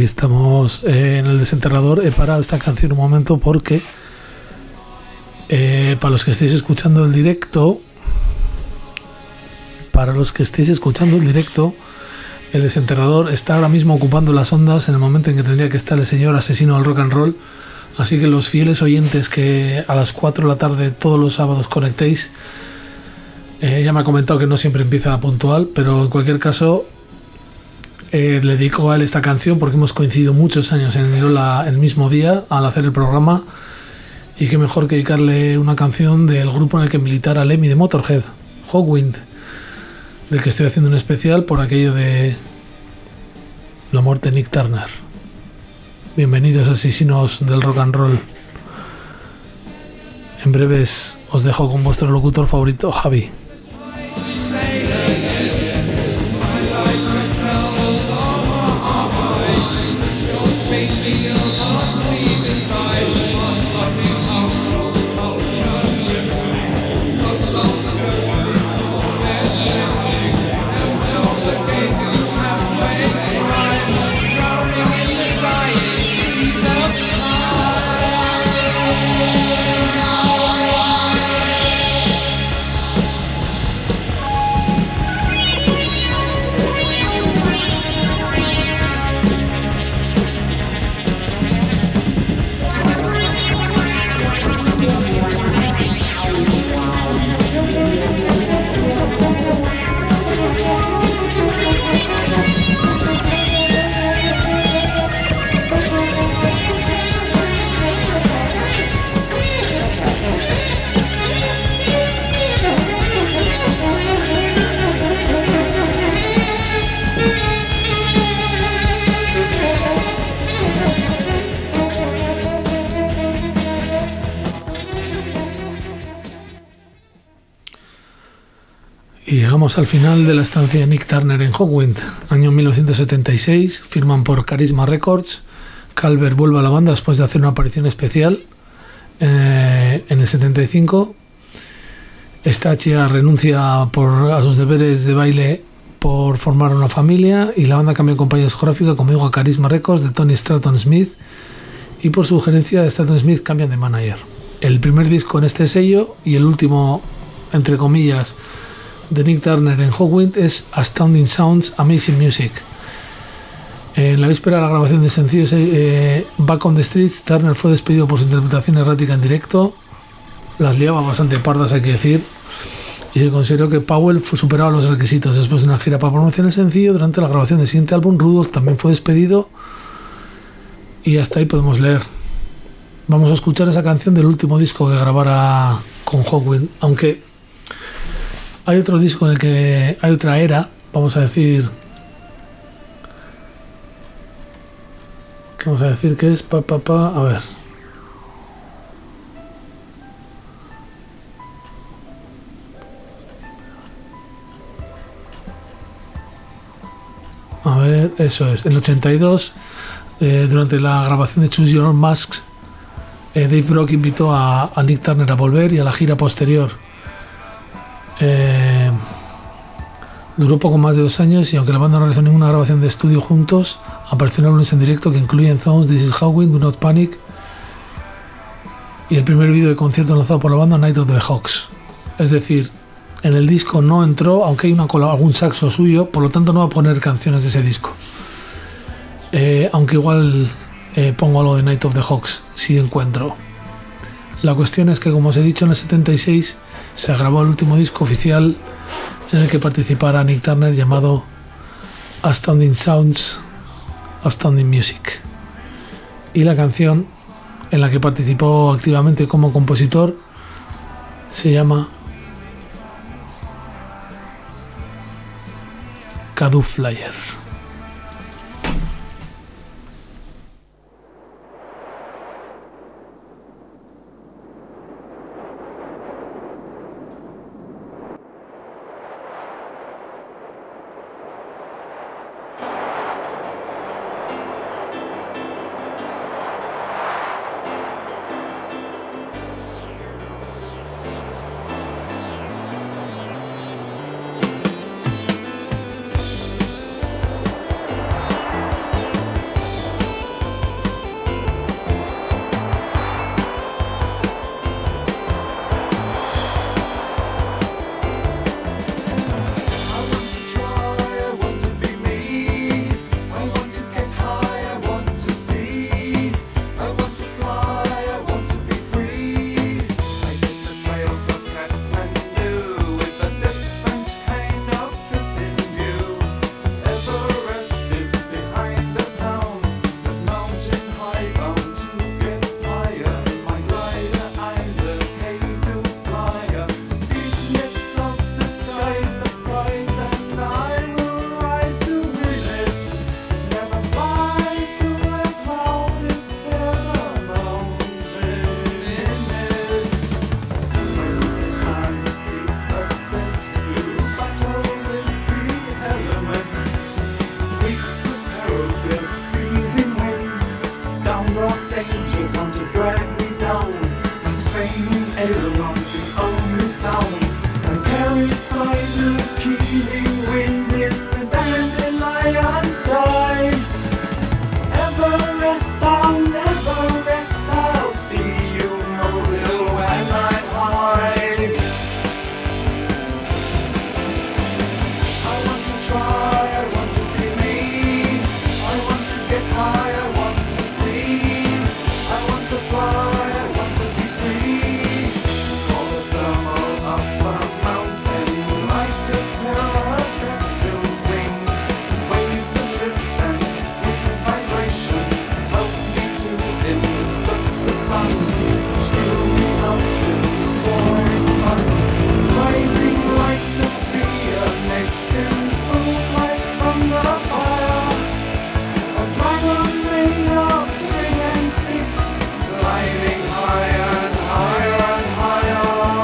aquí estamos en el desenterrador. He parado esta canción un momento porque para los que estéis escuchando el directo, el desenterrador está ahora mismo ocupando las ondas en el momento en que tendría que estar el señor asesino del rock and roll. Así que los fieles oyentes que a las 4 de la tarde todos los sábados conectéis, ya me ha comentado que no siempre empieza puntual, pero en cualquier caso le dedico a él esta canción porque hemos coincidido muchos años en el mismo día al hacer el programa, y qué mejor que dedicarle una canción del grupo en el que militara Lemmy de Motorhead, Hawkwind, del que estoy haciendo un especial por aquello de la muerte de Nick Turner. Bienvenidos asesinos del rock and roll. En breves os dejo con vuestro locutor favorito, Javi. Y llegamos al final de la estancia de Nick Turner en Hawkwind. Año 1976, firman por Charisma Records. Calvert vuelve a la banda después de hacer una aparición especial en el 75. Stachia renuncia a sus deberes de baile por formar una familia, y la banda cambia de compañía discográfica, como digo, a Charisma Records de Tony Stratton Smith, y por sugerencia de Stratton Smith cambian de manager. El primer disco en este sello y el último, entre comillas, de Nick Turner en Hawkwind es Astounding Sounds, Amazing Music. En la víspera de la grabación de sencillos Back on the Streets, Turner fue despedido por su interpretación errática en directo. Las liaba bastante pardas, hay que decir, y se consideró que Powell superaba los requisitos. Después de una gira para promocionar el sencillo, durante la grabación del siguiente álbum, Rudolph también fue despedido, y hasta ahí podemos leer. Vamos a escuchar esa canción del último disco que grabara con Hawkwind, aunque hay otro disco en el que hay otra era, vamos a decir, que es a ver. A ver, eso es. En el 82, durante la grabación de Choose Your Own Masks, Dave Brock invitó a Nick Turner a volver, y a la gira posterior duró poco más de 2 años, y aunque la banda no realizó ninguna grabación de estudio juntos, aparecieron álbumes en directo que incluyen Zones, This Is Hawkwind, Do Not Panic, y el primer vídeo de concierto lanzado por la banda, Night of the Hawks. Es decir, en el disco no entró, aunque hay algún saxo suyo, por lo tanto no va a poner canciones de ese disco. Aunque igual pongo algo de Night of the Hawks si encuentro. La cuestión es que, como os he dicho, en el 76 se grabó el último disco oficial en el que participara Nick Turner, llamado Astounding Sounds, Astounding Music. Y la canción en la que participó activamente como compositor se llama Kadu Flyer. drag me down. My straining ailerons the only sound. I'm carried by the keeling wind in the dandelion sky. Everest down, Everest, I'll see you mobile when I'm high. I want to try, I want to believe, I want to get high, I want to see, I want to fly, I want to be free. All thermal up a mountain like a pterodactyl's wings, waves that lift them with vibrations, help me to invoke the sun, chill me up with soaring fun, rising like the phoenix in full flight from the fire, a dragon made of string and sticks, gliding higher and higher and higher.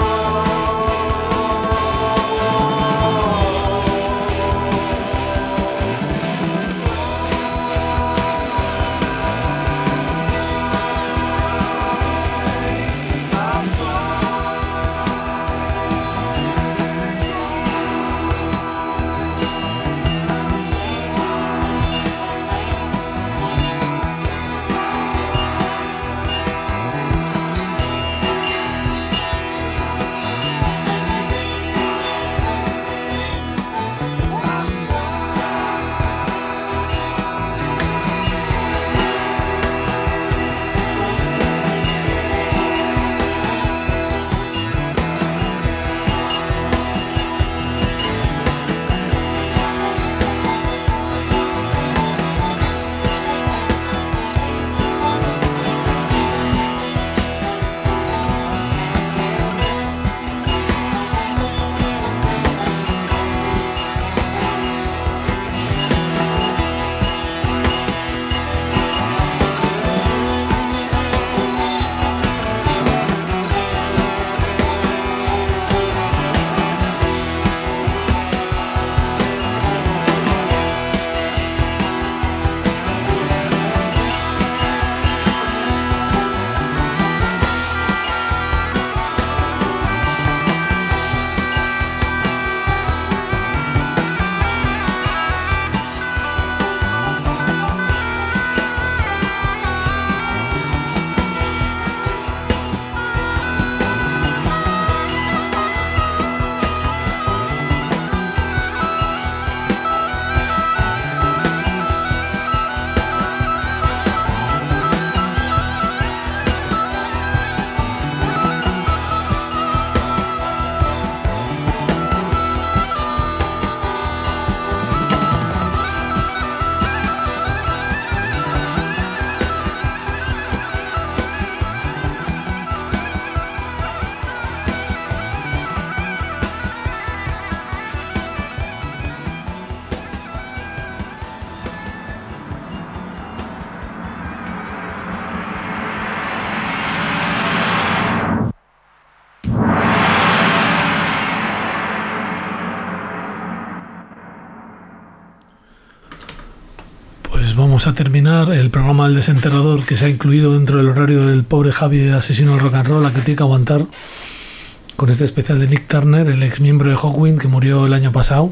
Vamos a terminar el programa del desenterrador que se ha incluido dentro del horario del pobre Javi de Asesino del Rock and Roll, a que tiene que aguantar, con este especial de Nick Turner, el ex miembro de Hawkwind que murió el año pasado.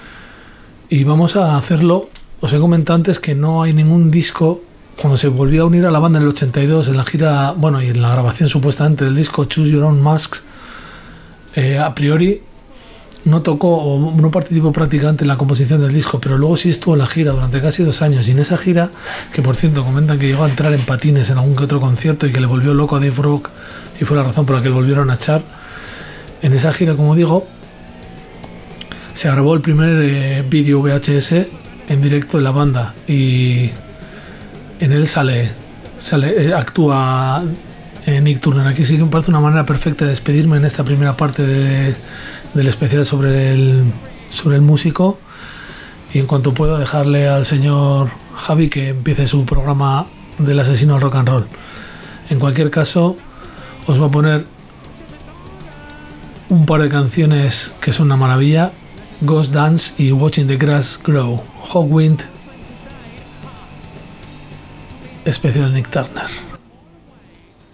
Y vamos a hacerlo. Os he comentado antes que no hay ningún disco. Cuando se volvió a unir a la banda en el 82 en la gira, bueno, y en la grabación supuestamente del disco Choose Your Own Masks, a priori no tocó o no participó prácticamente en la composición del disco, pero luego sí estuvo en la gira durante casi 2 años. Y en esa gira, que por cierto comentan que llegó a entrar en patines en algún que otro concierto y que le volvió loco a Dave Rock y fue la razón por la que le volvieron a echar, en esa gira, como digo, se grabó el primer vídeo VHS en directo de la banda y en él actúa Nick Turner. Aquí sí que me parece una manera perfecta de despedirme en esta primera parte del especial sobre el músico, y en cuanto pueda dejarle al señor Javi que empiece su programa del Asesino del Rock and Roll. En cualquier caso, os voy a poner un par de canciones que son una maravilla: Ghost Dance y Watching the Grass Grow. Hawkwind, especial Nick Turner.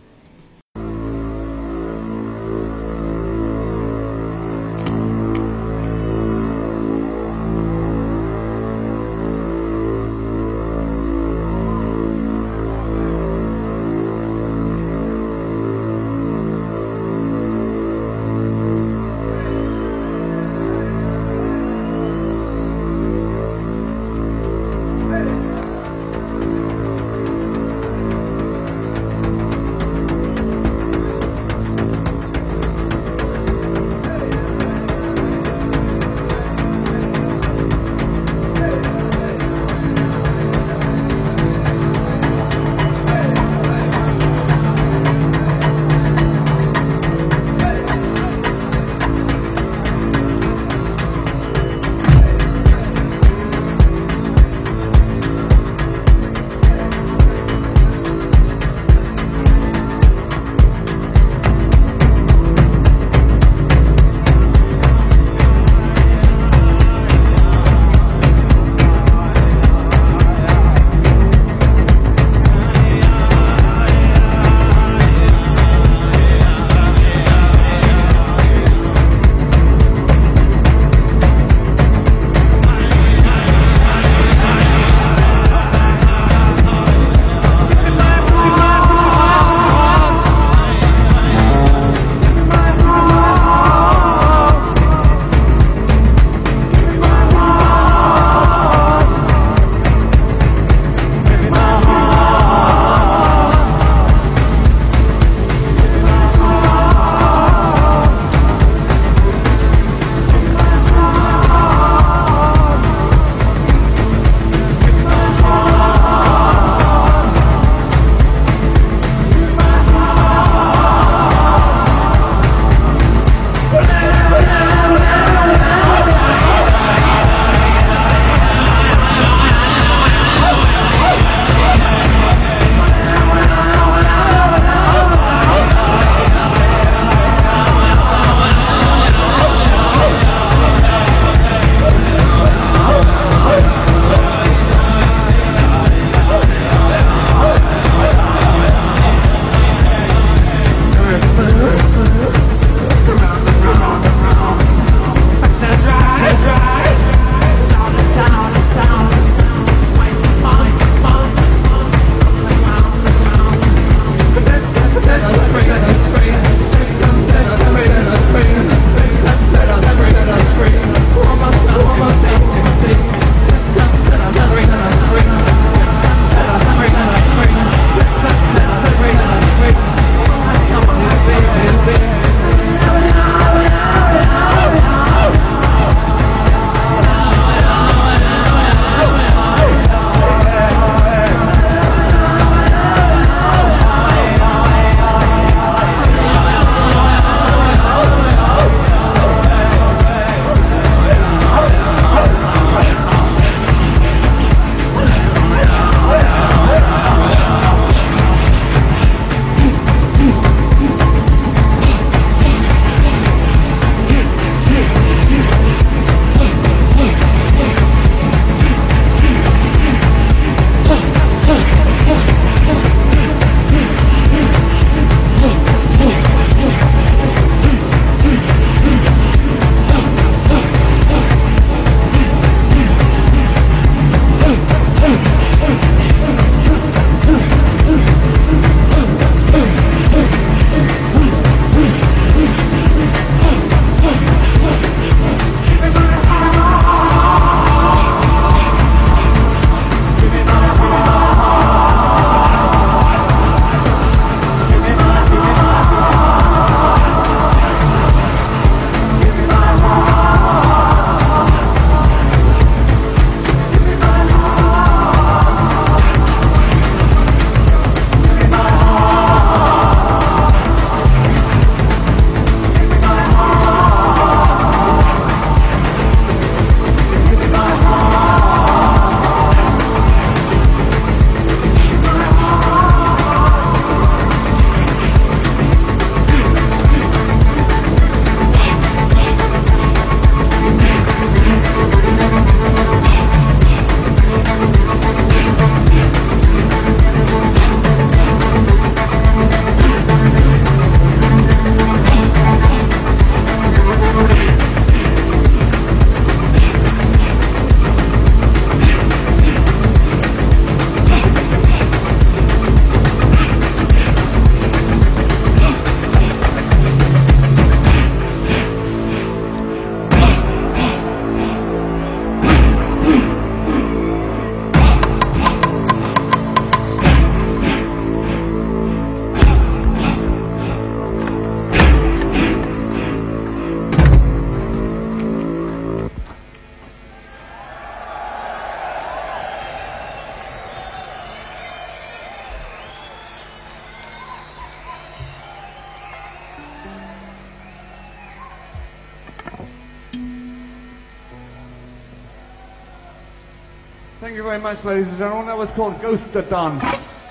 Thank you very much, ladies and gentlemen. That was called Ghost the Dance.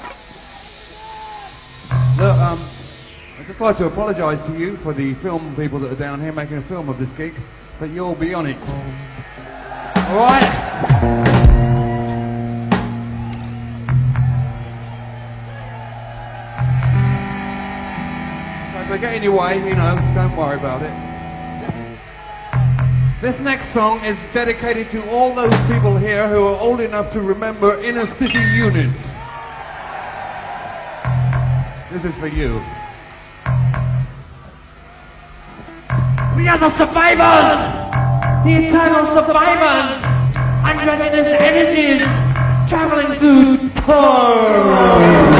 Look, I'd just like to apologise to you for the film people that are down here making a film of this gig, but you'll be on it. Alright? So if they get in your way, you know, don't worry about it. This next song is dedicated to all those people here who are old enough to remember inner city units. This is for you. We are the survivors! The eternal survivors! Androgynous energies traveling through time!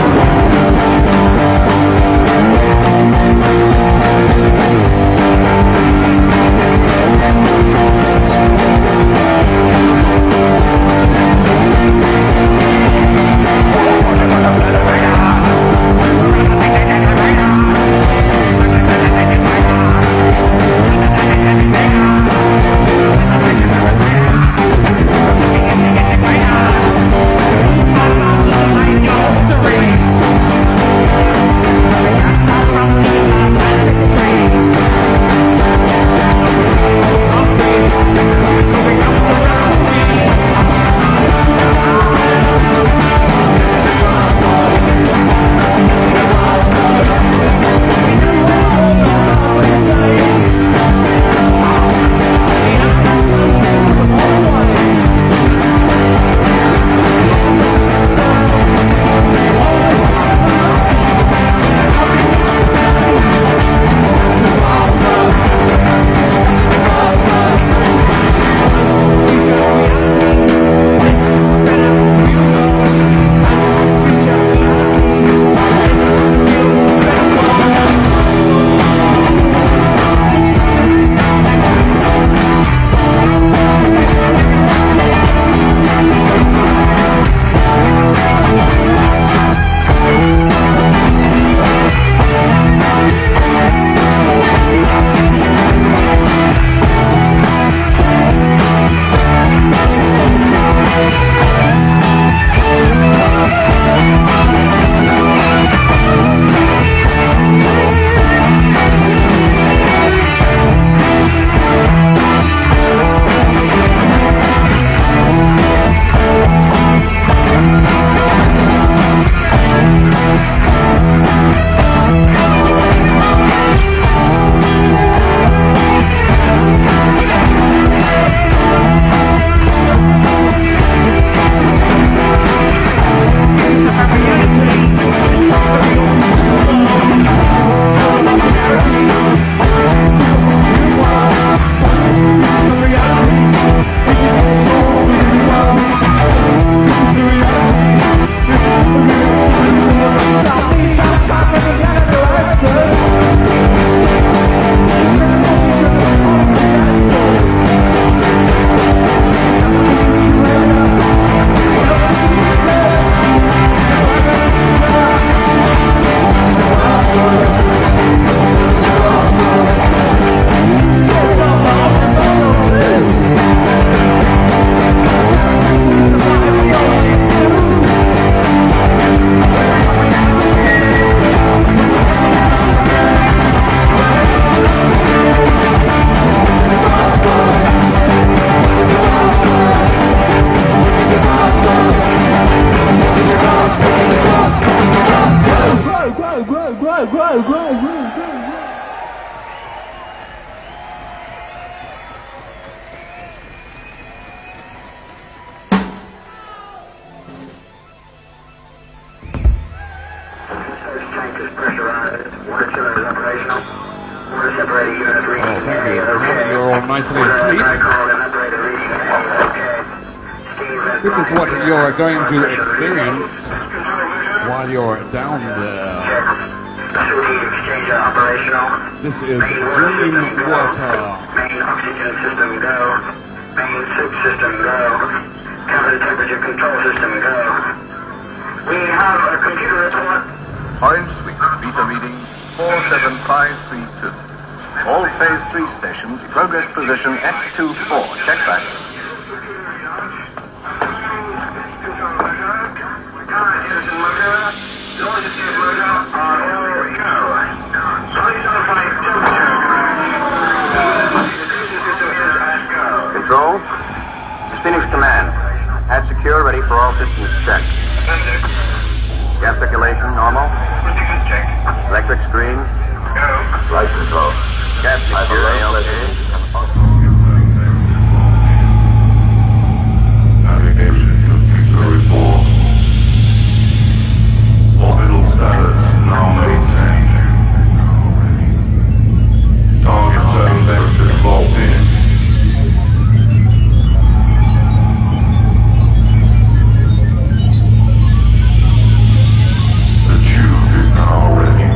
This is what you're going to experience while you're down there. This is Dream Water. Main oxygen system go. Main soup system go. Cabin temperature control system go. We have a computer report. Orange Suite, beta reading 47532. All phase 3 stations, progress position X24. Check back. circulation normal. Electric screen. Light control. Gas material. Navigation to report. Orbital status now maintained. Target zone vector locked in. The tube is now ready.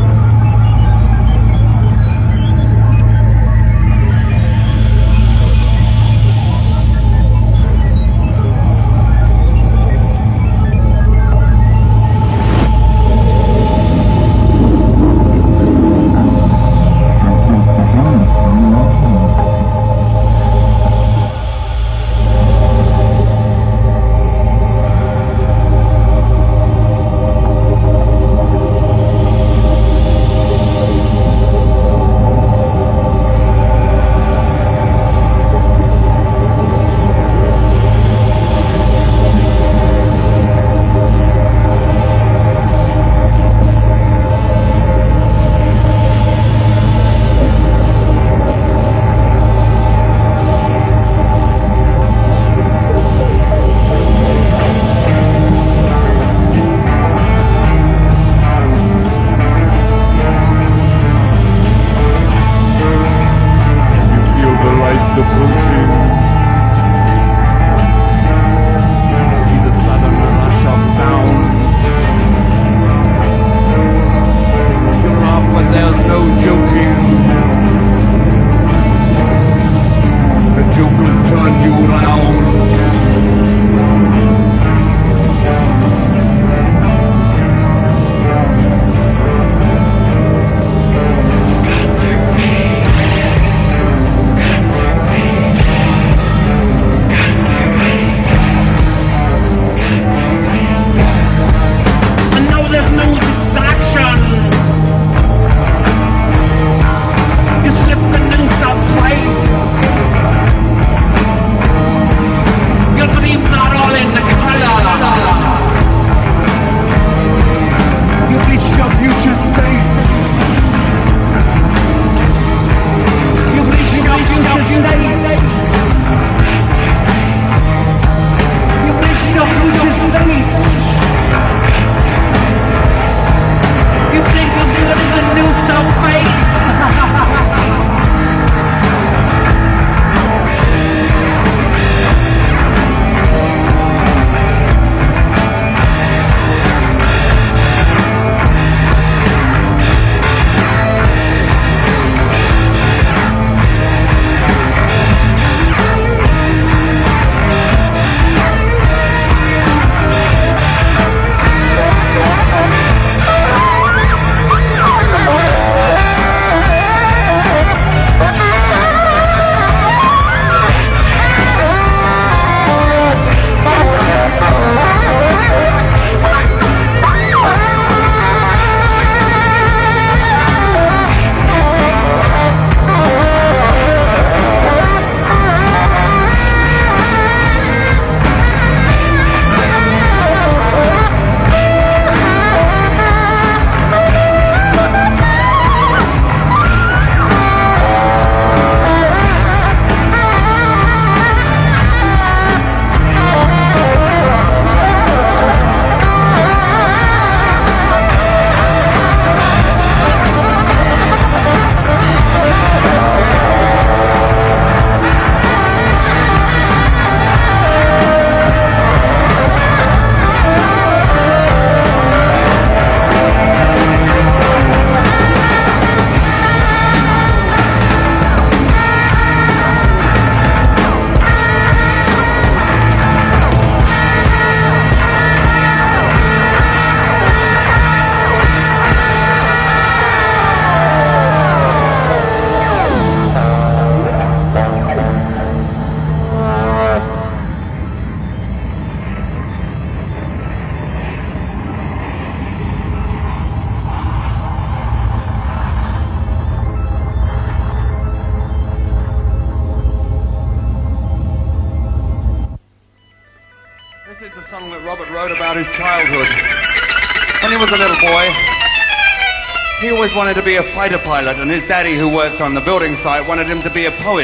was a little boy, he always wanted to be a fighter pilot, and his daddy, who worked on the building site, wanted him to be a poet.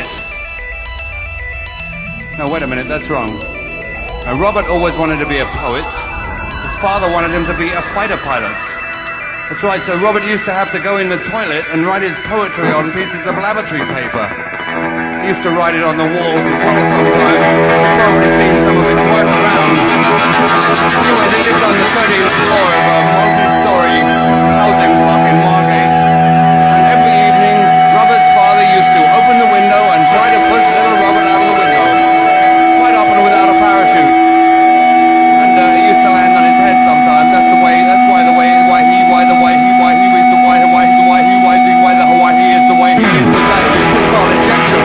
No, wait a minute, that's wrong. Now, Robert always wanted to be a poet. His father wanted him to be a fighter pilot. That's right, so Robert used to have to go in the toilet and write his poetry on pieces of lavatory paper. He used to write it on the walls as well sometimes. You've probably seen some of his work around. Anyway, they lived on the 13th floor of a multi-story housing block in Margate. And every evening, Robert's father used to open the window and try to push little Robert out of the window. Quite often without a parachute. And he used to land on his head sometimes. That's the way, that's why the way, why he is the way he is. Exactly, it's called injection.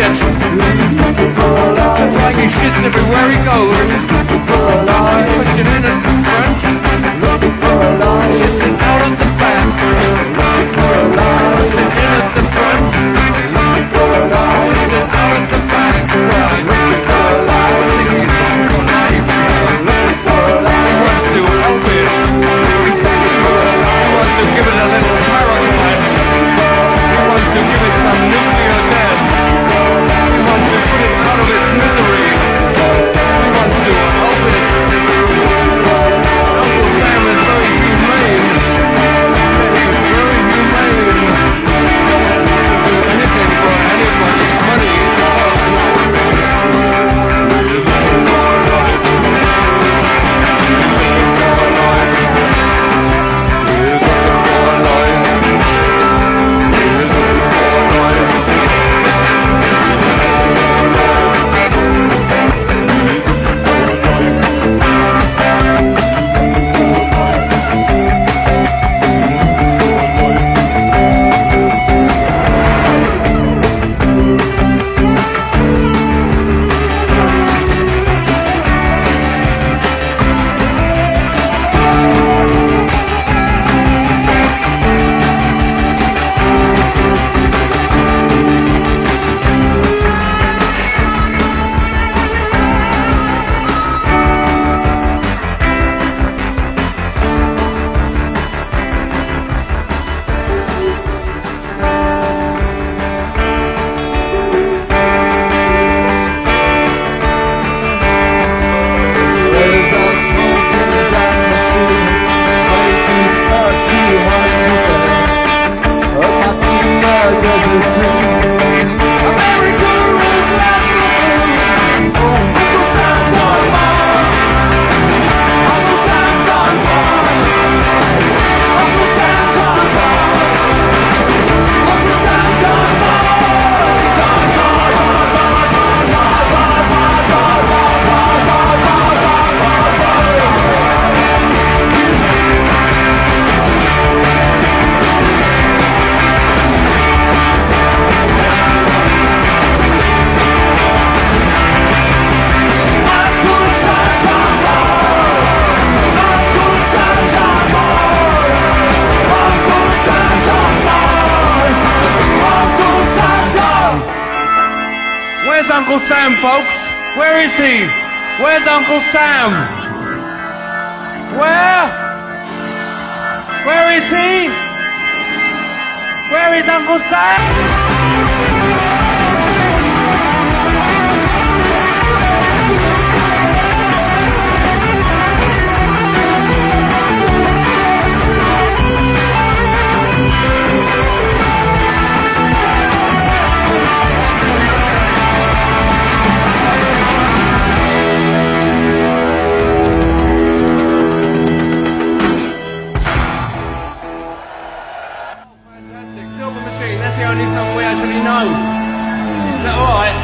shit. Just like he shits everywhere he goes. He's pushing in at the front. Shitting out at the back. Pushing in at the front. Shitting out at the back. I think he's looking for life. He wants to help it. He wants to give it a little paraglide. He wants to give it some nuclear death. He wants to put it out of its misery. He wants to help it. Uncle Sam is very humane. He's very humane. Do anything for anybody's money. Uncle Sam, folks? Where is he? Where's Uncle Sam? Where? Where is he? Where is Uncle Sam? No. Is that alright?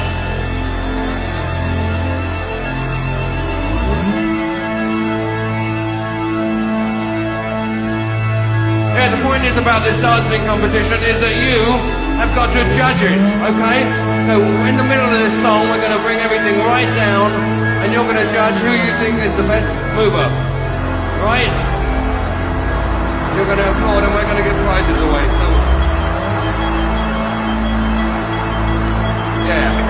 Yeah, the point is about this dancing competition is that you have got to judge it, okay? So in the middle of this song we're going to bring everything right down and you're going to judge who you think is the best mover. Right? You're going to applaud and we're going to give prizes away. So yeah.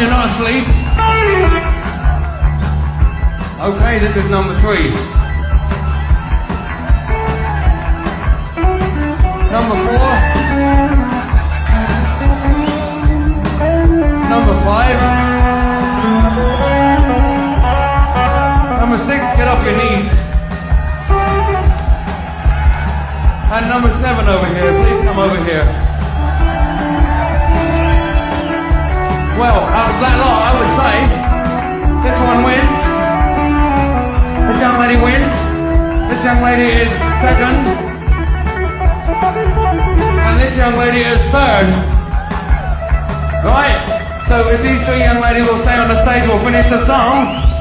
you're not asleep. Okay, this is number 3. Number 4. Number 5. Number 6, get off your knees. And number 7 over here, please come over here. Well, out of that lot, I would say, this one wins. This young lady wins. This young lady is second. And this young lady is third. Right? So if these 3 young ladies will stay on the stage, we'll finish the song.